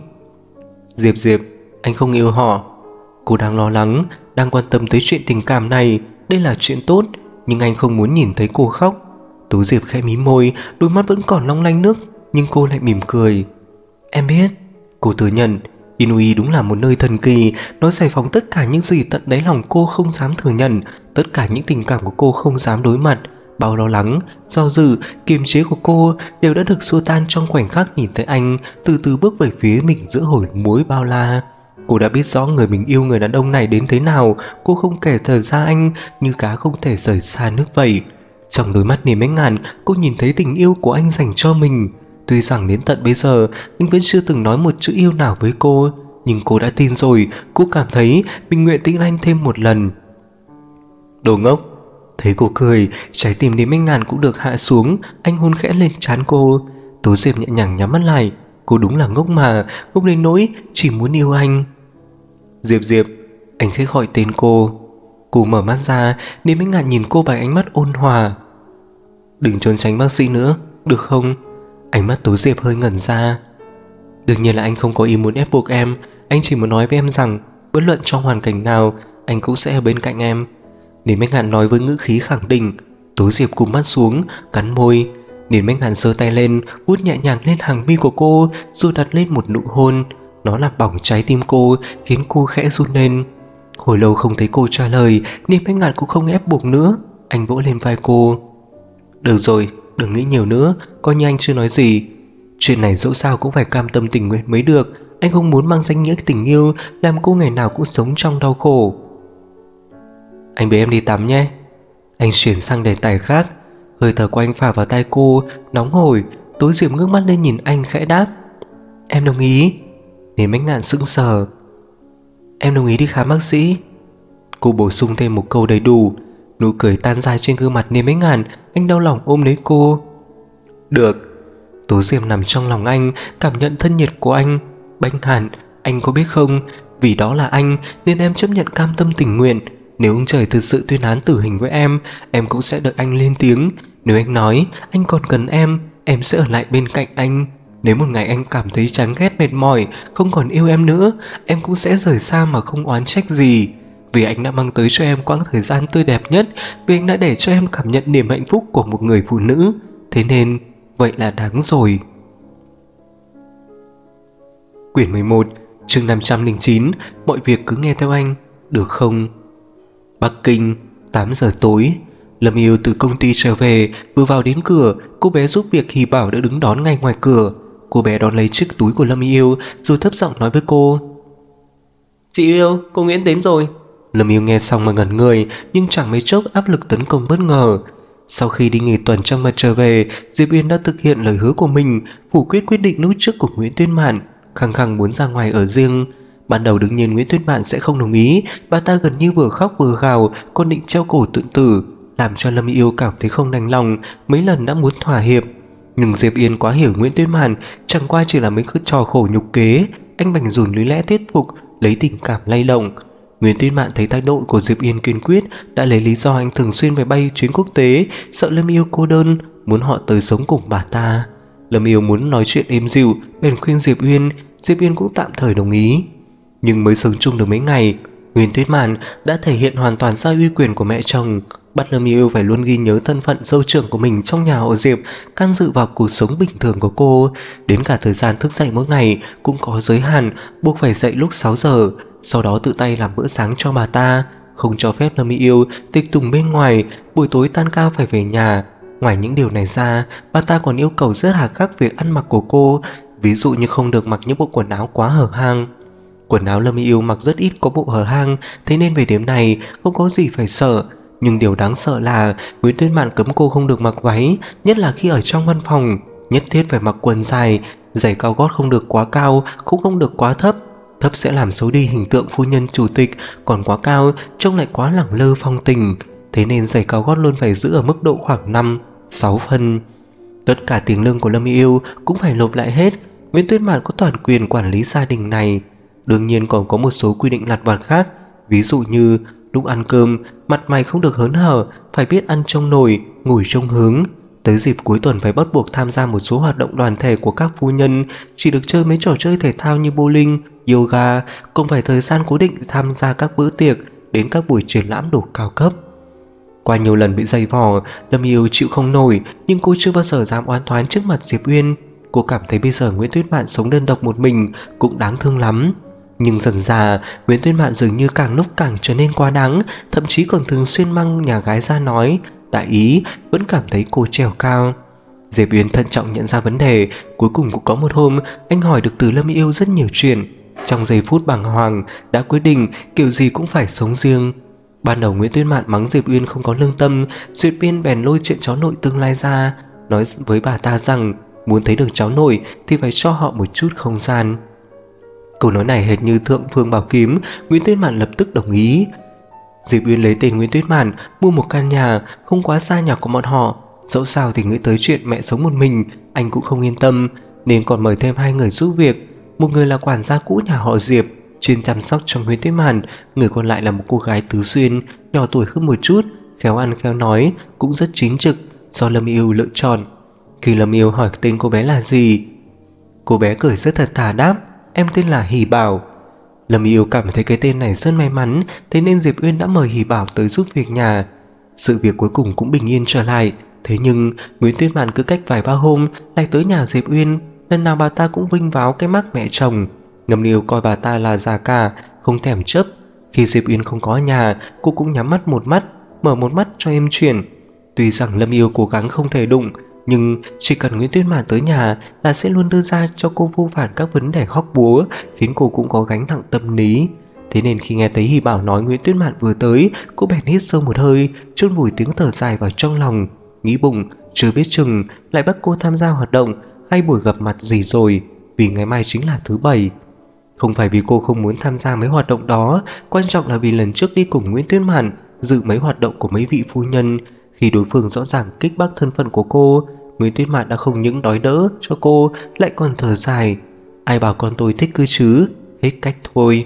Diệp, anh không yêu họ. Cô đang lo lắng, đang quan tâm tới chuyện tình cảm này. Đây là chuyện tốt, nhưng anh không muốn nhìn thấy cô khóc. Tố Diệp khẽ mím môi, đôi mắt vẫn còn long lanh nước, nhưng cô lại mỉm cười. Em biết. Cô thừa nhận, Inui đúng là một nơi thần kỳ. Nó giải phóng tất cả những gì tận đáy lòng cô không dám thừa nhận, tất cả những tình cảm của cô không dám đối mặt. Bao lo lắng, do dự, kiềm chế của cô đều đã được xua tan trong khoảnh khắc nhìn thấy anh từ từ bước về phía mình giữa hồi muối bao la. Cô đã biết rõ người mình yêu người đàn ông này đến thế nào. Cô không kể thời ra anh như cá không thể rời xa nước vậy. Trong đôi mắt niềm ánh ngàn, cô nhìn thấy tình yêu của anh dành cho mình. Tuy rằng đến tận bây giờ anh vẫn chưa từng nói một chữ yêu nào với cô, nhưng cô đã tin rồi. Cô cảm thấy mình nguyện tin anh thêm một lần. Đồ ngốc. Thấy cô cười, trái tim niềm ánh ngàn cũng được hạ xuống. Anh hôn khẽ lên trán cô. Tố Diệp nhẹ nhàng nhắm mắt lại. Cô đúng là ngốc mà, ngốc đến nỗi chỉ muốn yêu anh. Diệp Diệp. Anh khẽ gọi tên cô. Cô mở mắt ra, niềm ánh ngàn nhìn cô bằng ánh mắt ôn hòa. Đừng trốn tránh bác sĩ nữa, được không? Ánh mắt Tố Diệp hơi ngẩn ra. Đương nhiên là anh không có ý muốn ép buộc em. Anh chỉ muốn nói với em rằng bất luận trong hoàn cảnh nào anh cũng sẽ ở bên cạnh em. Niềm ánh ngàn nói với ngữ khí khẳng định. Tố Diệp cụp mắt xuống, cắn môi. Niềm ánh ngàn giơ tay lên, vuốt nhẹ nhàng lên hàng mi của cô, rồi đặt lên một nụ hôn. Nó làm bỏng trái tim cô, khiến cô khẽ run lên. Hồi lâu không thấy cô trả lời, Niềm ánh ngàn cũng không ép buộc nữa. Anh vỗ lên vai cô. Được rồi, đừng nghĩ nhiều nữa, coi như anh chưa nói gì. Chuyện này dẫu sao cũng phải cam tâm tình nguyện mới được. Anh không muốn mang danh nghĩa tình yêu làm cô ngày nào cũng sống trong đau khổ. Anh bế em đi tắm nhé. Anh chuyển sang đề tài khác. Hơi thở của anh phả vào tai cô, nóng hổi. Tố Diệp ngước mắt lên nhìn anh khẽ đáp. Em đồng ý. Niềm ánh ngàn sững sờ. Em đồng ý đi khám bác sĩ. Cô bổ sung thêm một câu đầy đủ. Nụ cười tan ra trên gương mặt Niềm ánh ngàn. Anh đau lòng ôm lấy cô. Được. Tố Diệp nằm trong lòng anh, cảm nhận thân nhiệt của anh. Bánh hẳn, anh có biết không, vì đó là anh nên em chấp nhận cam tâm tình nguyện. Nếu ông trời thực sự tuyên án tử hình với em cũng sẽ đợi anh lên tiếng. Nếu anh nói anh còn cần em sẽ ở lại bên cạnh anh. Nếu một ngày anh cảm thấy chán ghét mệt mỏi, không còn yêu em nữa, em cũng sẽ rời xa mà không oán trách gì. Vì anh đã mang tới cho em quãng thời gian tươi đẹp nhất, vì anh đã để cho em cảm nhận niềm hạnh phúc của một người phụ nữ. Thế nên vậy là đáng rồi. Quyển 11, chương 509. Mọi việc cứ nghe theo anh, được không? Bắc Kinh, 8 giờ tối. Lâm Yêu từ công ty trở về, vừa vào đến cửa, cô bé giúp việc Hy Bảo đã đứng đón ngay ngoài cửa. Cô bé đón lấy chiếc túi của Lâm Yêu rồi thấp giọng nói với cô. Chị yêu, cô Nguyễn đến rồi. Lâm Yêu nghe xong mà ngẩn người, nhưng chẳng mấy chốc áp lực tấn công bất ngờ. Sau khi đi nghỉ tuần trăng mật trở về, Diệp Uyên đã thực hiện lời hứa của mình, phủ quyết quyết định lúc trước của Nguyễn Tuyên Mạn, khăng khăng muốn ra ngoài ở riêng. Ban đầu đương nhiên Nguyễn Tuyên Mạn sẽ không đồng ý, bà ta gần như vừa khóc vừa gào, còn định treo cổ tự tử, làm cho Lâm Yêu cảm thấy không đành lòng, mấy lần đã muốn thỏa hiệp. Nhưng Diệp Uyên quá hiểu Nguyễn Tuyên Mạn chẳng qua chỉ là mấy cái trò khổ nhục kế, anh bành rủn lý lẽ thuyết phục, lấy tình cảm lay động. Nguyễn Tuyên Mạn thấy thái độ của Diệp Yên kiên quyết, đã lấy lý do anh thường xuyên phải bay chuyến quốc tế, sợ Lâm Yêu cô đơn, muốn họ tới sống cùng bà ta. Lâm Yêu muốn nói chuyện êm dịu, bèn khuyên Diệp Uyên cũng tạm thời đồng ý. Nhưng mới sống chung được mấy ngày, Nguyễn Tuyên Mạn đã thể hiện hoàn toàn sai uy quyền của mẹ chồng, bắt Lâm Yêu phải luôn ghi nhớ thân phận dâu trưởng của mình trong nhà họ Diệp, can dự vào cuộc sống bình thường của cô. Đến cả thời gian thức dậy mỗi ngày cũng có giới hạn, buộc phải dậy lúc 6 giờ, sau đó tự tay làm bữa sáng cho bà ta, không cho phép Lâm Yêu tịch tùng bên ngoài, buổi tối tan ca phải về nhà. Ngoài những điều này ra, bà ta còn yêu cầu rất hà khắc việc ăn mặc của cô, ví dụ như không được mặc những bộ quần áo quá hở hang. Quần áo Lâm Yêu mặc rất ít có bộ hở hang, thế nên về điểm này không có gì phải sợ. Nhưng điều đáng sợ là Nguyễn Tuyên Mạn cấm cô không được mặc váy, nhất là khi ở trong văn phòng, nhất thiết phải mặc quần dài, giày cao gót không được quá cao, cũng không được quá thấp. Thấp sẽ làm xấu đi hình tượng phu nhân chủ tịch, còn quá cao trông lại quá lẳng lơ phong tình. Thế nên giày cao gót luôn phải giữ ở mức độ khoảng 5-6 phân. Tất cả tiền lương của Lâm Yêu cũng phải nộp lại hết. Nguyễn Tuyên Mạn có toàn quyền quản lý gia đình này. Đương nhiên còn có một số quy định lặt vặt khác, ví dụ như lúc ăn cơm, mặt mày không được hớn hở, phải biết ăn trông nổi, ngồi trông hướng. Tới dịp cuối tuần phải bắt buộc tham gia một số hoạt động đoàn thể của các phu nhân, chỉ được chơi mấy trò chơi thể thao như bowling, yoga, cũng phải thời gian cố định để tham gia các bữa tiệc, đến các buổi triển lãm đồ cao cấp. Qua nhiều lần bị dày vò, Lâm Yêu chịu không nổi, nhưng cô chưa bao giờ dám oán toán trước mặt Diệp Uyên. Cô cảm thấy bây giờ Nguyễn Tuyết Mạn sống đơn độc một mình cũng đáng thương lắm. Nhưng dần dà, Nguyễn Tuyên Mạn dường như càng lúc càng trở nên quá đáng, thậm chí còn thường xuyên mang nhà gái ra nói. Đại ý vẫn cảm thấy cô trèo cao. Diệp Uyên thận trọng nhận ra vấn đề. Cuối cùng cũng có một hôm, anh hỏi được từ Lâm Yêu rất nhiều chuyện. Trong giây phút bàng hoàng, đã quyết định kiểu gì cũng phải sống riêng. Ban đầu Nguyễn Tuyết Mạn mắng Diệp Uyên không có lương tâm, Diệp Uyên bèn lôi chuyện cháu nội tương lai ra, nói với bà ta rằng muốn thấy được cháu nội thì phải cho họ một chút không gian. Câu nói này hệt như thượng phương bảo kiếm, Nguyễn Tuyết Mạn lập tức đồng ý. Diệp Uyên lấy tên Nguyễn Tuyết Mạn mua một căn nhà không quá xa nhà của bọn họ. Dẫu sao thì nghĩ tới chuyện mẹ sống một mình, anh cũng không yên tâm, nên còn mời thêm 2 người giúp việc. Một người là quản gia cũ nhà họ Diệp, chuyên chăm sóc cho Nguyễn Tuyết Mạn, người còn lại là một cô gái tứ xuyên, nhỏ tuổi hơn một chút, khéo ăn khéo nói, cũng rất chính trực, do Lâm Yêu lựa chọn. Khi Lâm Yêu hỏi tên cô bé là gì, cô bé cười rất thật thà đáp, em tên là Hỷ Bảo. Lâm Yêu cảm thấy cái tên này rất may mắn, thế nên Diệp Uyên đã mời Hỷ Bảo tới giúp việc nhà. Sự việc cuối cùng cũng bình yên trở lại. Thế nhưng Nguyễn Tuyết Mạn cứ cách vài ba hôm lại tới nhà Diệp Uyên, lần nào bà ta cũng vinh váo cái mác mẹ chồng. Lâm Yêu coi bà ta là già cả, không thèm chấp. Khi Diệp Uyên không có nhà, cô cũng nhắm mắt một mắt, mở một mắt cho êm chuyện. Tuy rằng Lâm Yêu cố gắng không thể đụng, nhưng chỉ cần Nguyễn Tuyết Mạn tới nhà là sẽ luôn đưa ra cho cô vô vàn các vấn đề hóc búa, khiến cô cũng có gánh nặng tâm lý. Thế nên khi nghe thấy Hỷ Bảo nói Nguyễn Tuyết Mạn vừa tới, cô bèn hít sâu một hơi, chôn vùi tiếng thở dài vào trong lòng, nghĩ bụng chưa biết chừng lại bắt cô tham gia hoạt động hay buổi gặp mặt gì rồi, vì ngày mai chính là thứ Bảy. Không phải vì cô không muốn tham gia mấy hoạt động đó, quan trọng là vì lần trước đi cùng Nguyễn Tuyết Mạn dự mấy hoạt động của mấy vị phu nhân, khi đối phương rõ ràng kích bác thân phận của cô, Nguyễn Tuyết Mạn đã không những đói đỡ cho cô, lại còn thở dài. Ai bảo con tôi thích cứ chứ, hết cách thôi.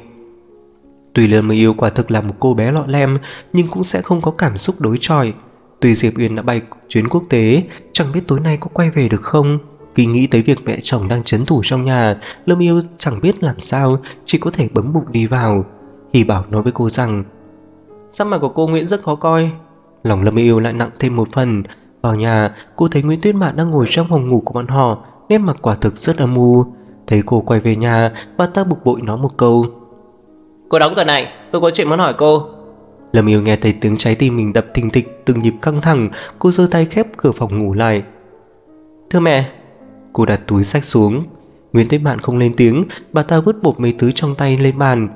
Tuy Lâm Yêu quả thực là một cô bé lọ lem, nhưng cũng sẽ không có cảm xúc đối chọi. Tuy Diệp Uyên đã bay chuyến quốc tế, chẳng biết tối nay có quay về được không. Khi nghĩ tới việc mẹ chồng đang trấn thủ trong nhà, Lâm Yêu chẳng biết làm sao, chỉ có thể bấm bụng đi vào. Hỷ Bảo nói với cô rằng sắc mặt của cô Nguyễn rất khó coi. Lòng Lâm Yêu lại nặng thêm một phần. Vào nhà, cô thấy Nguyễn Tuyết Mạn đang ngồi trong phòng ngủ của bọn họ, nét mặt quả thực rất âm u. Thấy cô quay về nhà, bà ta bực bội nói một câu: cô đóng cửa này, tôi có chuyện muốn hỏi cô. Lâm Yêu nghe thấy tiếng trái tim mình đập thình thịch, từng nhịp căng thẳng. Cô giơ tay khép cửa phòng ngủ lại. Thưa mẹ. Cô đặt túi xách xuống. Nguyễn Tuyết Mạn không lên tiếng, bà ta vứt bột mấy thứ trong tay lên bàn.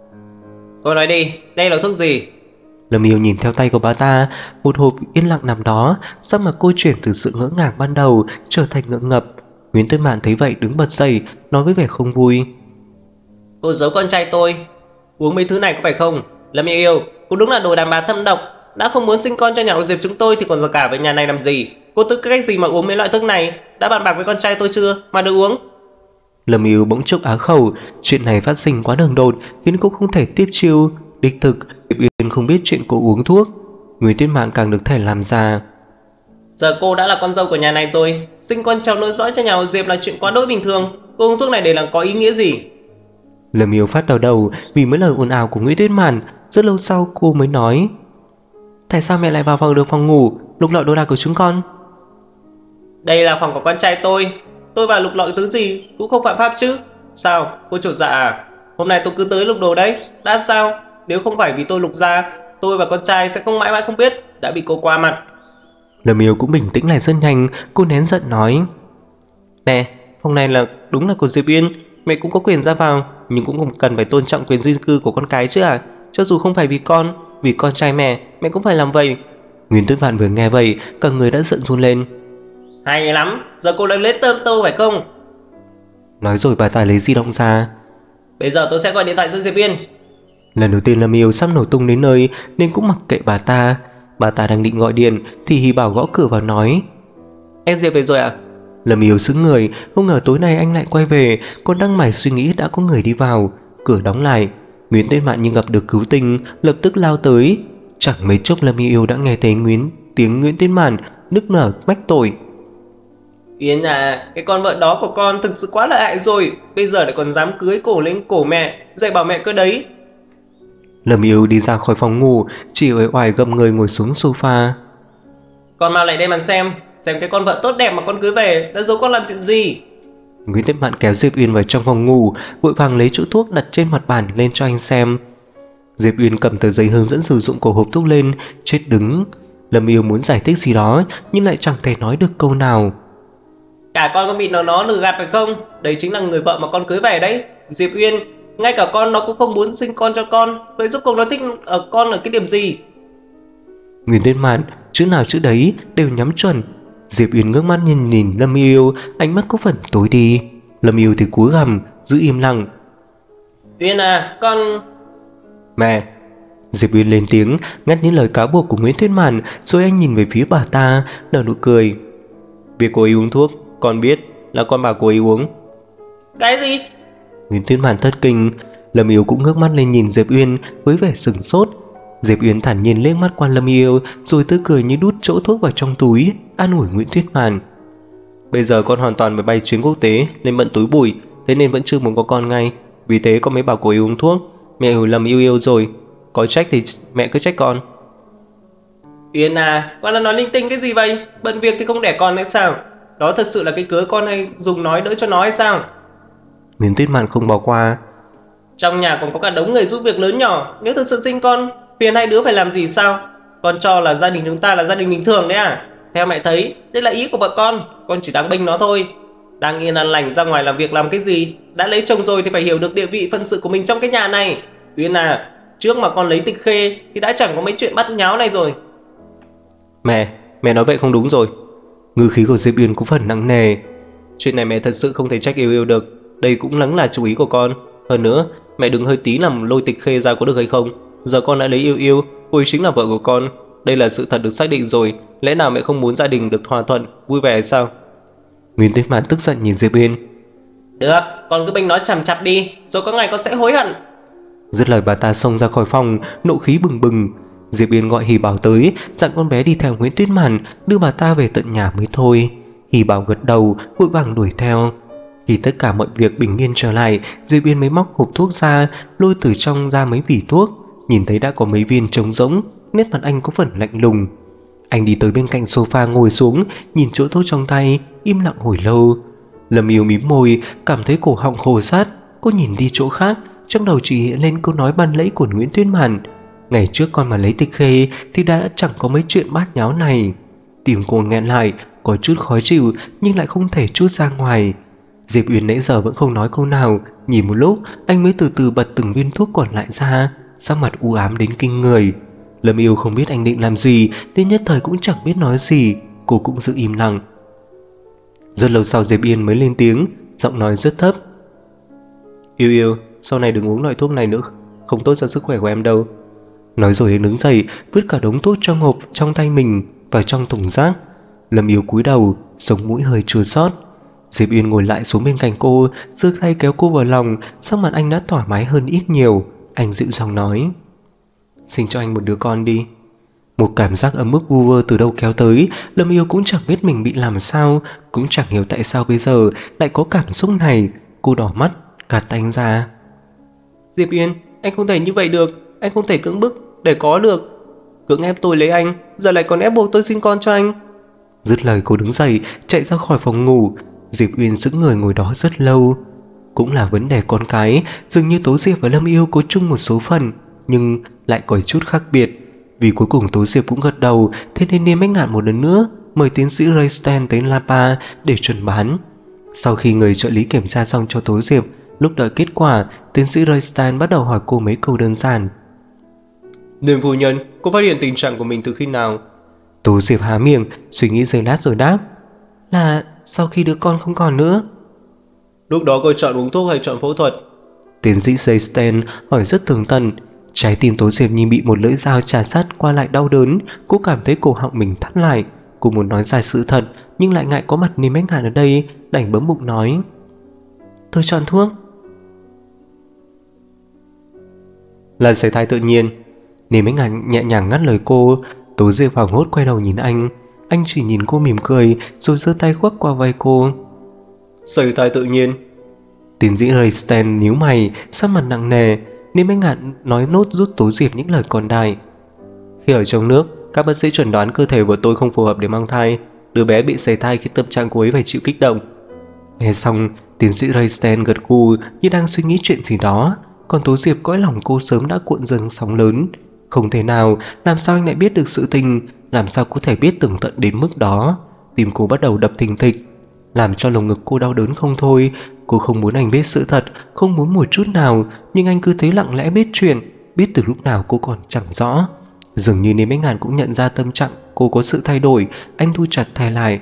Cô nói đi, đây là thuốc gì? Lâm Yêu nhìn theo tay của bà ta, một hộp yên lặng nằm đó. Sắc mặt cô chuyển từ sự ngỡ ngàng ban đầu trở thành ngượng ngập. Nguyễn Tuyết Mạn thấy vậy đứng bật dậy, nói với vẻ không vui: cô giấu con trai tôi uống mấy thứ này có phải không? Lâm Yêu, cô đúng là đồ đàn bà thâm độc. Đã không muốn sinh con cho nhà họ Diệp chúng tôi thì còn giở cả về nhà này làm gì? Cô tư cách gì mà uống mấy loại thuốc này? Đã bàn bạc với con trai tôi chưa mà được uống? Lâm Yêu bỗng chốc á khẩu. Chuyện này phát sinh quá đường đột khiến cô không thể tiếp chiêu. Đích thực Diệp Uyên không biết chuyện cô uống thuốc. Nguyễn Tuyết Mạn càng được thể làm già. Giờ cô đã là con dâu của nhà này rồi, sinh con cháu nối dõi cho nhà họ Diệp là chuyện quá đỗi bình thường. Cô uống thuốc này để làm có ý nghĩa gì? Lâm Yêu phát đau đầu vì mấy lời ồn ào của Nguyễn Tuyết Mạn. Rất lâu sau cô mới nói: tại sao mẹ lại vào phòng ngủ lục lọi đồ đạc của chúng con? Đây là phòng của con trai tôi vào lục lọi thứ gì cũng không phạm pháp chứ. Sao, cô chột dạ à? Hôm nay tôi cứ tới lục đồ đấy, đã sao? Nếu không phải vì tôi lục ra, tôi và con trai sẽ không mãi mãi không biết đã bị cô qua mặt. Lâm Yêu cũng bình tĩnh lại rất nhanh. Cô nén giận nói: nè, phòng này là đúng là của Diệp Uyên, mẹ cũng có quyền ra vào, nhưng cũng không cần phải tôn trọng quyền riêng tư của con cái chứ à? Cho dù không phải vì con, vì con trai mẹ cũng phải làm vậy. Nguyễn Tuyết Mạn vừa nghe vậy, cả người đã giận run lên. Hay lắm, giờ cô đang lấy tơm tô phải không? Nói rồi bà ta lấy di động ra. Bây giờ tôi sẽ gọi điện thoại cho Diệp Uyên. Lần đầu tiên Lâm Yêu sắp nổ tung đến nơi nên cũng mặc kệ bà ta. Bà ta đang định gọi điện thì Hỷ Bảo gõ cửa vào nói: em Diệp về rồi ạ? Lâm Yêu sững người, không ngờ tối nay anh lại quay về. Còn đang mải suy nghĩ đã có người đi vào. Cửa đóng lại. Nguyễn Tuyết Mạn như gặp được cứu tinh, lập tức lao tới. Chẳng mấy chốc Lâm Yêu đã nghe thấy tiếng Nguyễn Tuyết Mạn nức nở mách tội: Yến à, cái con vợ đó của con thực sự quá lợi hại rồi. Bây giờ lại còn dám cưới cổ lên cổ mẹ, dạy bảo mẹ cơ đấy. Lâm Yêu đi ra khỏi phòng ngủ, chỉ uể oải gầm người ngồi xuống sofa. Con mau lại đây mà xem cái con vợ tốt đẹp mà con cưới về đã giấu con làm chuyện gì. Nguyễn Tuyết Mạn kéo Diệp Uyên vào trong phòng ngủ, vội vàng lấy chỗ thuốc đặt trên mặt bàn lên cho anh xem. Diệp Uyên cầm tờ giấy hướng dẫn sử dụng của hộp thuốc lên, chết đứng. Lâm Yêu muốn giải thích gì đó nhưng lại chẳng thể nói được câu nào. Cả con có bị nó lừa gạt phải không? Đấy chính là người vợ mà con cưới về đấy, Diệp Uyên. Ngay cả con nó cũng không muốn sinh con cho con. Vậy rốt cuộc nó thích ở con ở cái điểm gì? Nguyên Tuyết Mạn chữ nào chữ đấy đều nhắm chuẩn. Diệp Uyên ngước mắt nhìn Lâm Yêu, ánh mắt có phần tối đi. Lâm Yêu thì cúi gằm giữ im lặng. Uyên à, con... Mẹ! Diệp Uyên lên tiếng ngắt những lời cáo buộc của Nguyễn Tuyết Mạn, rồi anh nhìn về phía bà ta nở nụ cười. Việc cô ấy uống thuốc, con biết, là con bảo cô ấy uống. Cái gì? Nguyễn Tuyết Mạn thất kinh. Lâm Yêu cũng ngước mắt lên nhìn Diệp Uyên với vẻ sửng sốt. Diệp Uyên thản nhiên liếc mắt qua Lâm Yêu, rồi tươi cười như đút chỗ thuốc vào trong túi, an ủi Nguyễn Tuyết Mạn. Bây giờ con hoàn toàn phải bay chuyến quốc tế lên bận túi bụi, thế nên vẫn chưa muốn có con ngay. Vì thế con mới bảo cô ấy uống thuốc. Mẹ hiểu lầm Yêu rồi, có trách thì mẹ cứ trách con. Uyên à, con đã nói linh tinh cái gì vậy? Bận việc thì không đẻ con hay sao? Đó thực sự là cái cớ con hay dùng nói đỡ cho nó hay sao? Nguyễn Tuyết Mạn không bỏ qua. Trong nhà còn có cả đống người giúp việc lớn nhỏ. Nếu thực sự sinh con, phiền hai đứa phải làm gì sao? Con cho là gia đình chúng ta là gia đình bình thường đấy à? Theo mẹ thấy, đây là ý của vợ con chỉ đang bênh nó thôi. Đang yên an lành ra ngoài làm việc làm cái gì? Đã lấy chồng rồi thì phải hiểu được địa vị phận sự của mình trong cái nhà này. Uyên à, trước mà con lấy Tịch Khê thì đã chẳng có mấy chuyện bắt nháo này rồi. Mẹ nói vậy không đúng rồi. Ngữ khí của Diệp Uyên cũng phần nặng nề. Chuyện này mẹ thật sự không thể trách Yêu được. Đây cũng lắng là chủ ý của con. Hơn nữa, mẹ đừng hơi tí làm lôi Tịch Khê ra có được hay không? Giờ con đã lấy Yêu, cô ấy chính là vợ của con. Đây là sự thật được xác định rồi. Lẽ nào mẹ không muốn gia đình được hòa thuận, vui vẻ hay sao? Nguyên Tuyết Mạn tức giận nhìn Diệp Uyên. Được, con cứ bênh nói chằm chặp đi, rồi có ngày con sẽ hối hận. Dứt lời bà ta xông ra khỏi phòng, nộ khí bừng bừng. Diệp Uyên gọi Hỉ Bảo tới, dặn con bé đi theo Nguyễn Tuyết Mạn đưa bà ta về tận nhà mới thôi. Hỉ Bảo gật đầu, vội vàng đuổi theo. Khi tất cả mọi việc bình yên trở lại, Diệp Uyên mới móc hộp thuốc ra, lôi từ trong ra mấy vỉ thuốc. Nhìn thấy đã có mấy viên trống rỗng, nét mặt anh có phần lạnh lùng. Anh đi tới bên cạnh sofa ngồi xuống, nhìn chỗ thuốc trong tay, im lặng hồi lâu. Lâm Yêu mím môi, cảm thấy cổ họng khô rát. Cô nhìn đi chỗ khác, trong đầu chỉ hiện lên câu nói ban nãy của Nguyễn Tuyết Mạn. Ngày trước con mà lấy Tịch Khê thì đã chẳng có mấy chuyện bát nháo này. Tim cô nghẹn lại, có chút khó chịu nhưng lại không thể trút ra ngoài. Diệp Uyên nãy giờ vẫn không nói câu nào. Nhìn một lúc, anh mới từ từ bật từng viên thuốc còn lại ra, sắc mặt u ám đến kinh người. Lâm Yêu không biết anh định làm gì, nên nhất thời cũng chẳng biết nói gì. Cô cũng giữ im lặng. Rất lâu sau Diệp Uyên mới lên tiếng, giọng nói rất thấp. Yêu, sau này đừng uống loại thuốc này nữa, không tốt cho sức khỏe của em đâu. Nói rồi anh đứng dậy, vứt cả đống thuốc trong hộp trong tay mình vào trong thùng rác. Lâm Yêu cúi đầu, sống mũi hơi chua xót. Diệp Uyên ngồi lại xuống bên cạnh cô, giơ tay kéo cô vào lòng. Sắc mặt anh đã thoải mái hơn ít nhiều. Anh dịu dàng nói, sinh cho anh một đứa con đi. Một cảm giác ấm ức vu vơ từ đâu kéo tới. Lâm Yêu cũng chẳng biết mình bị làm sao, cũng chẳng hiểu tại sao bây giờ lại có cảm xúc này. Cô đỏ mắt, gạt tay anh ra. Diệp Uyên, anh không thể như vậy được. Anh không thể cưỡng bức để có được. Cưỡng ép tôi lấy anh, giờ lại còn ép buộc tôi sinh con cho anh. Dứt lời cô đứng dậy, chạy ra khỏi phòng ngủ. Diệp Uyên sững người ngồi đó rất lâu. Cũng là vấn đề con cái, dường như Tố Diệp và Lâm Yêu có chung một số phần, nhưng lại có chút khác biệt. Vì cuối cùng Tố Diệp cũng gật đầu, thế nên Niêm Bách Ngạn một lần nữa mời tiến sĩ Raystein tới Lapa để chuẩn bán. Sau khi người trợ lý kiểm tra xong cho Tố Diệp, lúc đợi kết quả, tiến sĩ Raystein bắt đầu hỏi cô mấy câu đơn giản. Đêm phu nhân, cô phát hiện tình trạng của mình từ khi nào? Tố Diệp há miệng, suy nghĩ giây lát rồi đáp, là sau khi đứa con không còn nữa. Lúc đó cô chọn uống thuốc hay chọn phẫu thuật? Tiến sĩ Raystein hỏi rất tường tận. Trái tim Tố Diệp như bị một lưỡi dao chà sát qua lại đau đớn. Cô cảm thấy cổ họng mình thắt lại. Cô muốn nói ra sự thật, nhưng lại ngại có mặt Niêm Bách Ngạn ở đây, đành bấm bụng nói, tôi chọn thuốc. Là sảy thai tự nhiên. Niêm Bách Ngạn nhẹ nhàng ngắt lời cô. Tố Diệp hoảng hốt quay đầu nhìn anh. Anh chỉ nhìn cô mỉm cười, rồi giơ tay khuất qua vai cô. Sảy thai tự nhiên. Tiến sĩ Raystein nhíu mày, sắc mặt nặng nề. Niêm Bách Ngạn nói nốt giúp Tố Diệp những lời còn đại. Khi ở trong nước, các bác sĩ chẩn đoán cơ thể của tôi không phù hợp để mang thai. Đứa bé bị sảy thai khi tâm trạng cô ấy phải chịu kích động. Nghe xong, tiến sĩ Raystein gật gù như đang suy nghĩ chuyện gì đó. Còn Tố Diệp cõi lòng cô sớm đã cuộn dần sóng lớn. Không thể nào, làm sao anh lại biết được sự tình, làm sao có thể biết tường tận đến mức đó. Tim cô bắt đầu đập thình thịch. làm cho lồng ngực cô đau đớn không thôi. Cô không muốn anh biết sự thật, không muốn một chút nào, nhưng anh cứ thế lặng lẽ biết chuyện, biết từ lúc nào cô còn chẳng rõ. Dường như Niêm Bách Ngạn cũng nhận ra tâm trạng cô có sự thay đổi, anh thu chặt thai lại.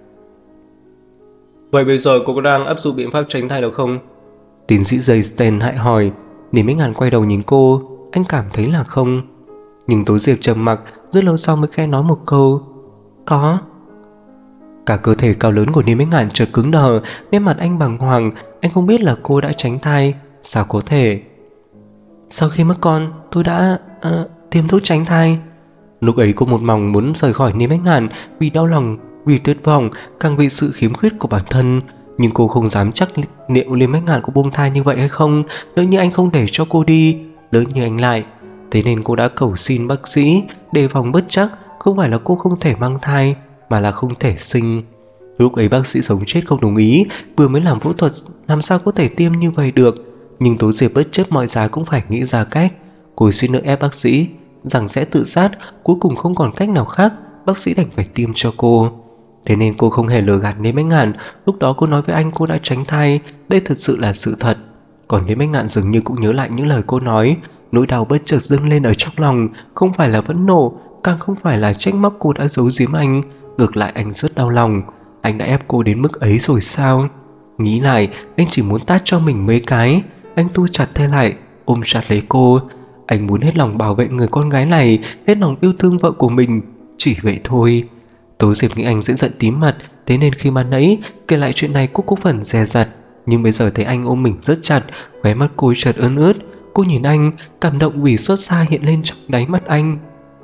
Vậy bây giờ cô có đang áp dụng biện pháp tránh thai được không? Tiến sĩ Jaysten hại hỏi. Niêm Bách Ngạn quay đầu nhìn cô, anh cảm thấy là không. Nhưng Tố Diệp trầm mặc, rất lâu sau mới khẽ nói một câu, có. Cả cơ thể cao lớn của Niêm Bách Ngạn chợt cứng đờ, nét mặt anh bàng hoàng, anh không biết là cô đã tránh thai, sao có thể. Sau khi mất con, tôi đã tiêm thuốc tránh thai. Lúc ấy cô một mòng muốn rời khỏi Niêm Bách Ngạn vì đau lòng, vì tuyệt vọng, càng vì sự khiếm khuyết của bản thân. Nhưng cô không dám chắc liệu Niêm Bách Ngạn có buông thai như vậy hay không, lỡ như anh không để cho cô đi, lỡ như anh lại. Thế nên cô đã cầu xin bác sĩ, đề phòng bất chắc, không phải là cô không thể mang thai, mà là không thể sinh. Lúc ấy bác sĩ sống chết không đồng ý, vừa mới làm phẫu thuật làm sao có thể tiêm như vậy được. Nhưng Tố Diệp bất chấp mọi giá cũng phải nghĩ ra cách. Cô suýt nữa ép bác sĩ rằng sẽ tự sát, cuối cùng không còn cách nào khác, bác sĩ đành phải tiêm cho cô. Thế nên cô không hề lừa gạt Niêm Bách Ngạn. Lúc đó cô nói với anh cô đã tránh thai, đây thật sự là sự thật. Còn Niêm Bách Ngạn dường như cũng nhớ lại những lời cô nói, nỗi đau bất chợt dâng lên ở trong lòng, không phải là phẫn nộ, càng không phải là trách móc cô đã giấu giếm anh, ngược lại anh rất đau lòng. Anh đã ép cô đến mức ấy rồi sao? Nghĩ lại, anh chỉ muốn tát cho mình mấy cái. Anh thu chặt tay lại, ôm chặt lấy cô. Anh muốn hết lòng bảo vệ người con gái này, hết lòng yêu thương vợ của mình, chỉ vậy thôi. Tố Diệp nghĩ anh sẽ giận tím mặt, thế nên khi mà nãy kể lại chuyện này cô có phần dè dặt. Nhưng bây giờ thấy anh ôm mình rất chặt, khóe mắt cô chợt ươn ướt. Cô nhìn anh, cảm động vì xót xa hiện lên trong đáy mắt anh.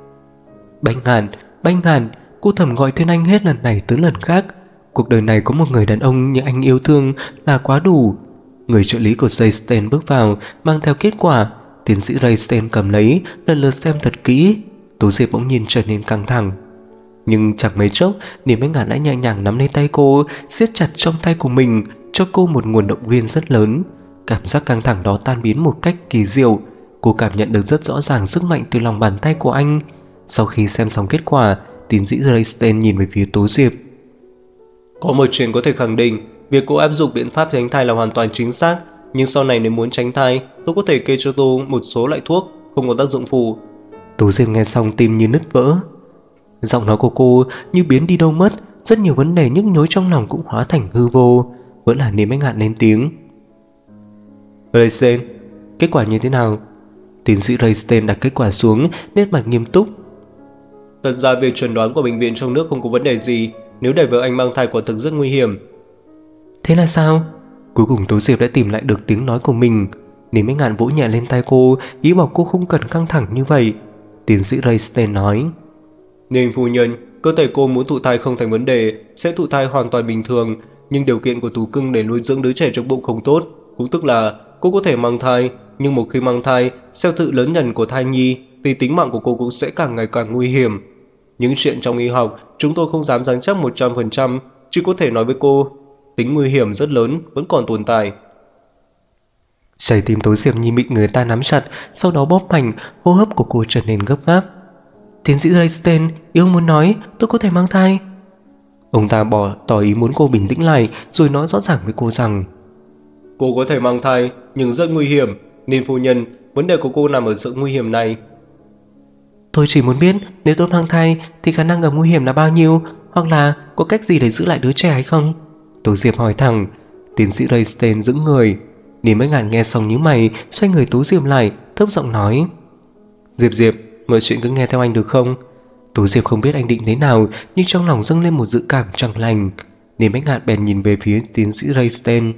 Bách Ngạn, cô thầm gọi tên anh hết lần này tới lần khác. Cuộc đời này có một người đàn ông như anh yêu thương là quá đủ. Người trợ lý của Jaysten bước vào, mang theo kết quả. Tiến sĩ Jaysten cầm lấy, lần lượt xem thật kỹ. Tố Diệp bỗng nhiên trở nên căng thẳng. Nhưng chẳng mấy chốc, Niêm Bách Ngạn đã nhẹ nhàng nắm lấy tay cô, siết chặt trong tay của mình, cho cô một nguồn động viên rất lớn. Cảm giác căng thẳng đó tan biến một cách kỳ diệu. Cô cảm nhận được rất rõ ràng sức mạnh từ lòng bàn tay của anh. Sau khi xem xong kết quả, tiến sĩ Jaysten nhìn về phía Tố Diệp. Có một chuyện có thể khẳng định, việc cô áp dụng biện pháp tránh thai là hoàn toàn chính xác. Nhưng sau này nếu muốn tránh thai, tôi có thể kê cho tôi một số loại thuốc không có tác dụng phụ. Tố Diệp nghe xong tim như nứt vỡ. Giọng nói của cô như biến đi đâu mất, rất nhiều vấn đề nhức nhối trong lòng cũng hóa thành hư vô. Vẫn là Niêm Bách Ngạn lên tiếng. Jaysten, kết quả như thế nào? Tiến sĩ Jaysten đặt kết quả xuống, nét mặt nghiêm túc. Thật ra việc chẩn đoán của bệnh viện trong nước không có vấn đề gì. Nếu để vợ anh mang thai quả thực rất nguy hiểm. Thế là sao? Cuối cùng Tố Diệp đã tìm lại được tiếng nói của mình. Niêm Bách Ngạn vỗ nhẹ lên tay cô, ý bảo cô không cần căng thẳng như vậy. Tiến sĩ Jaysten nói. Nên phu nhân, cơ thể cô muốn thụ thai không thành vấn đề, sẽ thụ thai hoàn toàn bình thường. Nhưng điều kiện của thú cưng để nuôi dưỡng đứa trẻ trong bụng không tốt. Cũng tức là cô có thể mang thai, nhưng một khi mang thai, theo sự lớn dần của thai nhi thì tính mạng của cô cũng sẽ càng ngày càng nguy hiểm. Những chuyện trong y học chúng tôi không dám dám chắc 100%, chỉ có thể nói với cô, tính nguy hiểm rất lớn vẫn còn tồn tại. Trái tim Tố Diệp như bị người ta nắm chặt, sau đó bóp mạnh, hô hấp của cô trở nên gấp gáp. Tiến sĩ Jaysten, ý ông muốn nói tôi có thể mang thai. Ông ta tỏ ý muốn cô bình tĩnh lại, rồi nói rõ ràng với cô rằng cô có thể mang thai, nhưng rất nguy hiểm. Nên phu nhân, vấn đề của cô nằm ở sự nguy hiểm này. Tôi chỉ muốn biết nếu tôi mang thai thì khả năng gặp nguy hiểm là bao nhiêu, hoặc là có cách gì để giữ lại đứa trẻ hay không? Tố Diệp hỏi thẳng. Tiến sĩ Jaysten giữ người. Niêm Bách Ngạn nghe xong nhíu mày, xoay người Tố Diệp lại, thấp giọng nói. Diệp, mọi chuyện cứ nghe theo anh được không? Tố Diệp không biết anh định thế nào, nhưng trong lòng dâng lên một dự cảm chẳng lành. Niêm Bách Ngạn bèn nhìn về phía tiến sĩ Jaysten.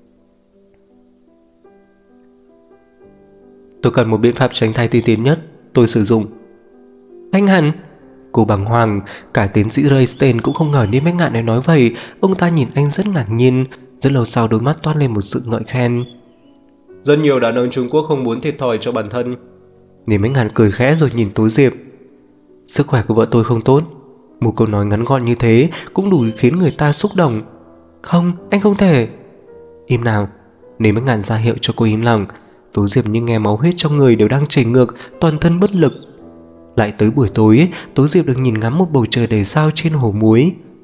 Tôi cần một biện pháp tránh thai tiên tiến nhất, tôi sử dụng. Anh hẳn. Cô bàng hoàng, cả tiến sĩ Jaysten cũng không ngờ Niêm Bách Ngạn lại nói vậy. Ông ta nhìn anh rất ngạc nhiên, rất lâu sau đôi mắt toát lên một sự ngợi khen. Rất nhiều đàn ông Trung Quốc không muốn thiệt thòi cho bản thân. Niêm Bách Ngạn cười khẽ rồi nhìn Tố Diệp. Sức khỏe của vợ tôi không tốt. Một câu nói ngắn gọn như thế cũng đủ khiến người ta xúc động. Không, anh không thể. Im nào. Niêm Bách Ngạn ra hiệu cho cô im lặng. Tố Diệp như nghe máu huyết trong người đều đang chảy ngược, toàn thân bất lực. Lại tới buổi tối, Tố Diệp được nhìn ngắm một bầu trời đầy sao trên hồ muối.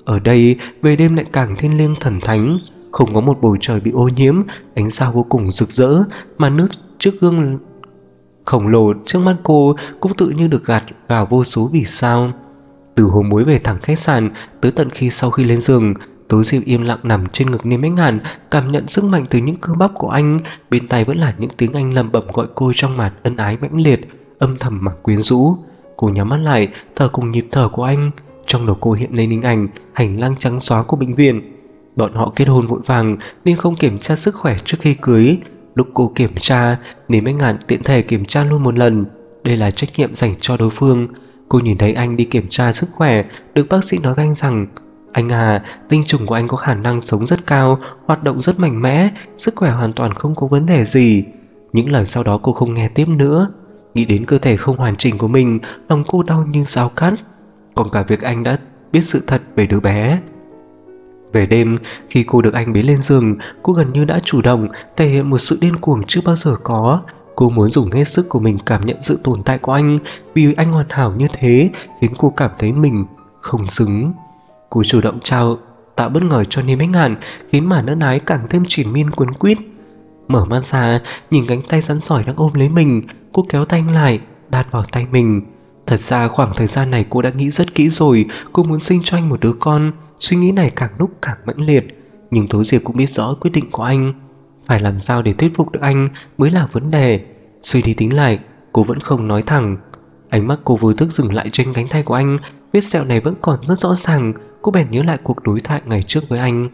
Ở đây, về đêm lại càng thiêng liêng thần thánh, không có một bầu trời bị ô nhiễm, ánh sao vô cùng rực rỡ, mà nước trước gương khổng lồ trước mắt cô cũng tự như được gạt gào vô số vì sao. Từ Hồ Muối về thẳng khách sạn, tới tận khi sau khi lên giường, Tố Diệp im lặng nằm trên ngực Niêm Bách Hàn, cảm nhận sức mạnh từ những cơ bắp của anh. Bên tai vẫn là những tiếng anh lẩm bẩm gọi cô trong màn ân ái mãnh liệt, âm thầm mà quyến rũ. Cô nhắm mắt lại, thở cùng nhịp thở của anh. Trong đầu cô hiện lên hình ảnh hành lang trắng xóa của bệnh viện. Bọn họ kết hôn vội vàng nên không kiểm tra sức khỏe trước khi cưới. Lúc cô kiểm tra, Niêm Bách Hàn tiện thể kiểm tra luôn một lần. Đây là trách nhiệm dành cho đối phương. Cô nhìn thấy anh đi kiểm tra sức khỏe, được bác sĩ nói với anh rằng: anh à, tinh trùng của anh có khả năng sống rất cao, hoạt động rất mạnh mẽ, sức khỏe hoàn toàn không có vấn đề gì. Những lời sau đó cô không nghe tiếp nữa. Nghĩ đến cơ thể không hoàn chỉnh của mình, lòng cô đau như dao cắt. Còn cả việc anh đã biết sự thật về đứa bé. Về đêm, khi cô được anh bế lên giường, cô gần như đã chủ động thể hiện một sự điên cuồng chưa bao giờ có. Cô muốn dùng hết sức của mình cảm nhận sự tồn tại của anh, vì anh hoàn hảo như thế khiến cô cảm thấy mình không xứng. Cô chủ động tạo bất ngờ cho Niêm Bách Hàn, khiến màn ân ái càng thêm triền miên cuốn quýt. Mở mắt ra, nhìn cánh tay rắn sỏi đang ôm lấy mình, cô kéo tay anh lại, đặt vào tay mình. Thật ra khoảng thời gian này cô đã nghĩ rất kỹ rồi, cô muốn sinh cho anh một đứa con. Suy nghĩ này càng lúc càng mãnh liệt, nhưng Tố Diệp cũng biết rõ quyết định của anh. Phải làm sao để thuyết phục được anh mới là vấn đề. Suy đi tính lại, cô vẫn không nói thẳng. Ánh mắt cô vô thức dừng lại trên cánh tay của anh, vết sẹo này vẫn còn rất rõ ràng. Cô bèn nhớ lại cuộc đối thoại ngày trước với anh.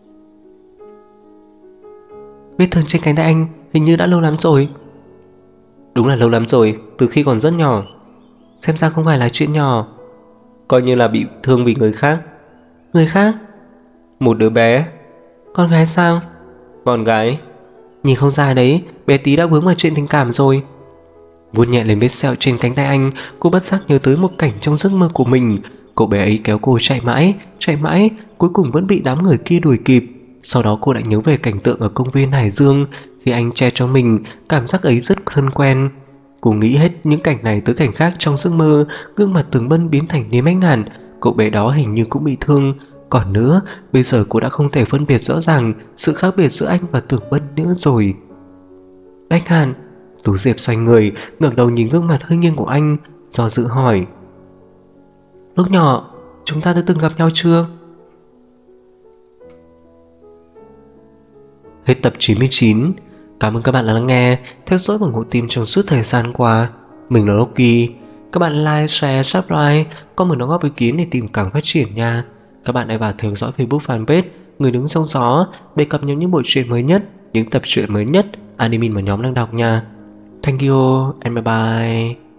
Vết thương trên cánh tay anh hình như đã lâu lắm rồi. Đúng là lâu lắm rồi, từ khi còn rất nhỏ. Xem ra không phải là chuyện nhỏ. Coi như là bị thương vì người khác. Người khác? Một đứa bé. Con gái sao? Con gái. Nhìn không ra đấy, bé tí đã vướng vào chuyện tình cảm rồi. Vuốt nhẹ lên vết sẹo trên cánh tay anh, cô bất giác nhớ tới một cảnh trong giấc mơ của mình. Cậu bé ấy kéo cô chạy mãi, cuối cùng vẫn bị đám người kia đuổi kịp. Sau đó cô lại nhớ về cảnh tượng ở công viên Hải Dương, khi anh che cho mình, cảm giác ấy rất thân quen. Cô nghĩ hết những cảnh này tới cảnh khác trong giấc mơ, gương mặt Tường Bân biến thành Niêm Bách Hàn, cậu bé đó hình như cũng bị thương. Còn nữa, bây giờ cô đã không thể phân biệt rõ ràng sự khác biệt giữa anh và Tường Bân nữa rồi. Bách Hàn. Tú Diệp xoay người, ngẩng đầu nhìn gương mặt hơi nghiêng của anh, do dự hỏi: lúc nhỏ, chúng ta đã từng gặp nhau chưa? Hết tập 99. Cảm ơn các bạn đã lắng nghe, theo dõi và ủng hộ team trong suốt thời gian qua. Mình là Loki. Các bạn like, share, subscribe, comment đóng góp ý kiến để team càng phát triển nha. Các bạn hãy vào theo dõi Facebook fanpage Người Đứng Trong Gió để cập nhật những bộ truyện mới nhất, những tập truyện mới nhất anime mà nhóm đang đọc nha. Thank you and bye bye.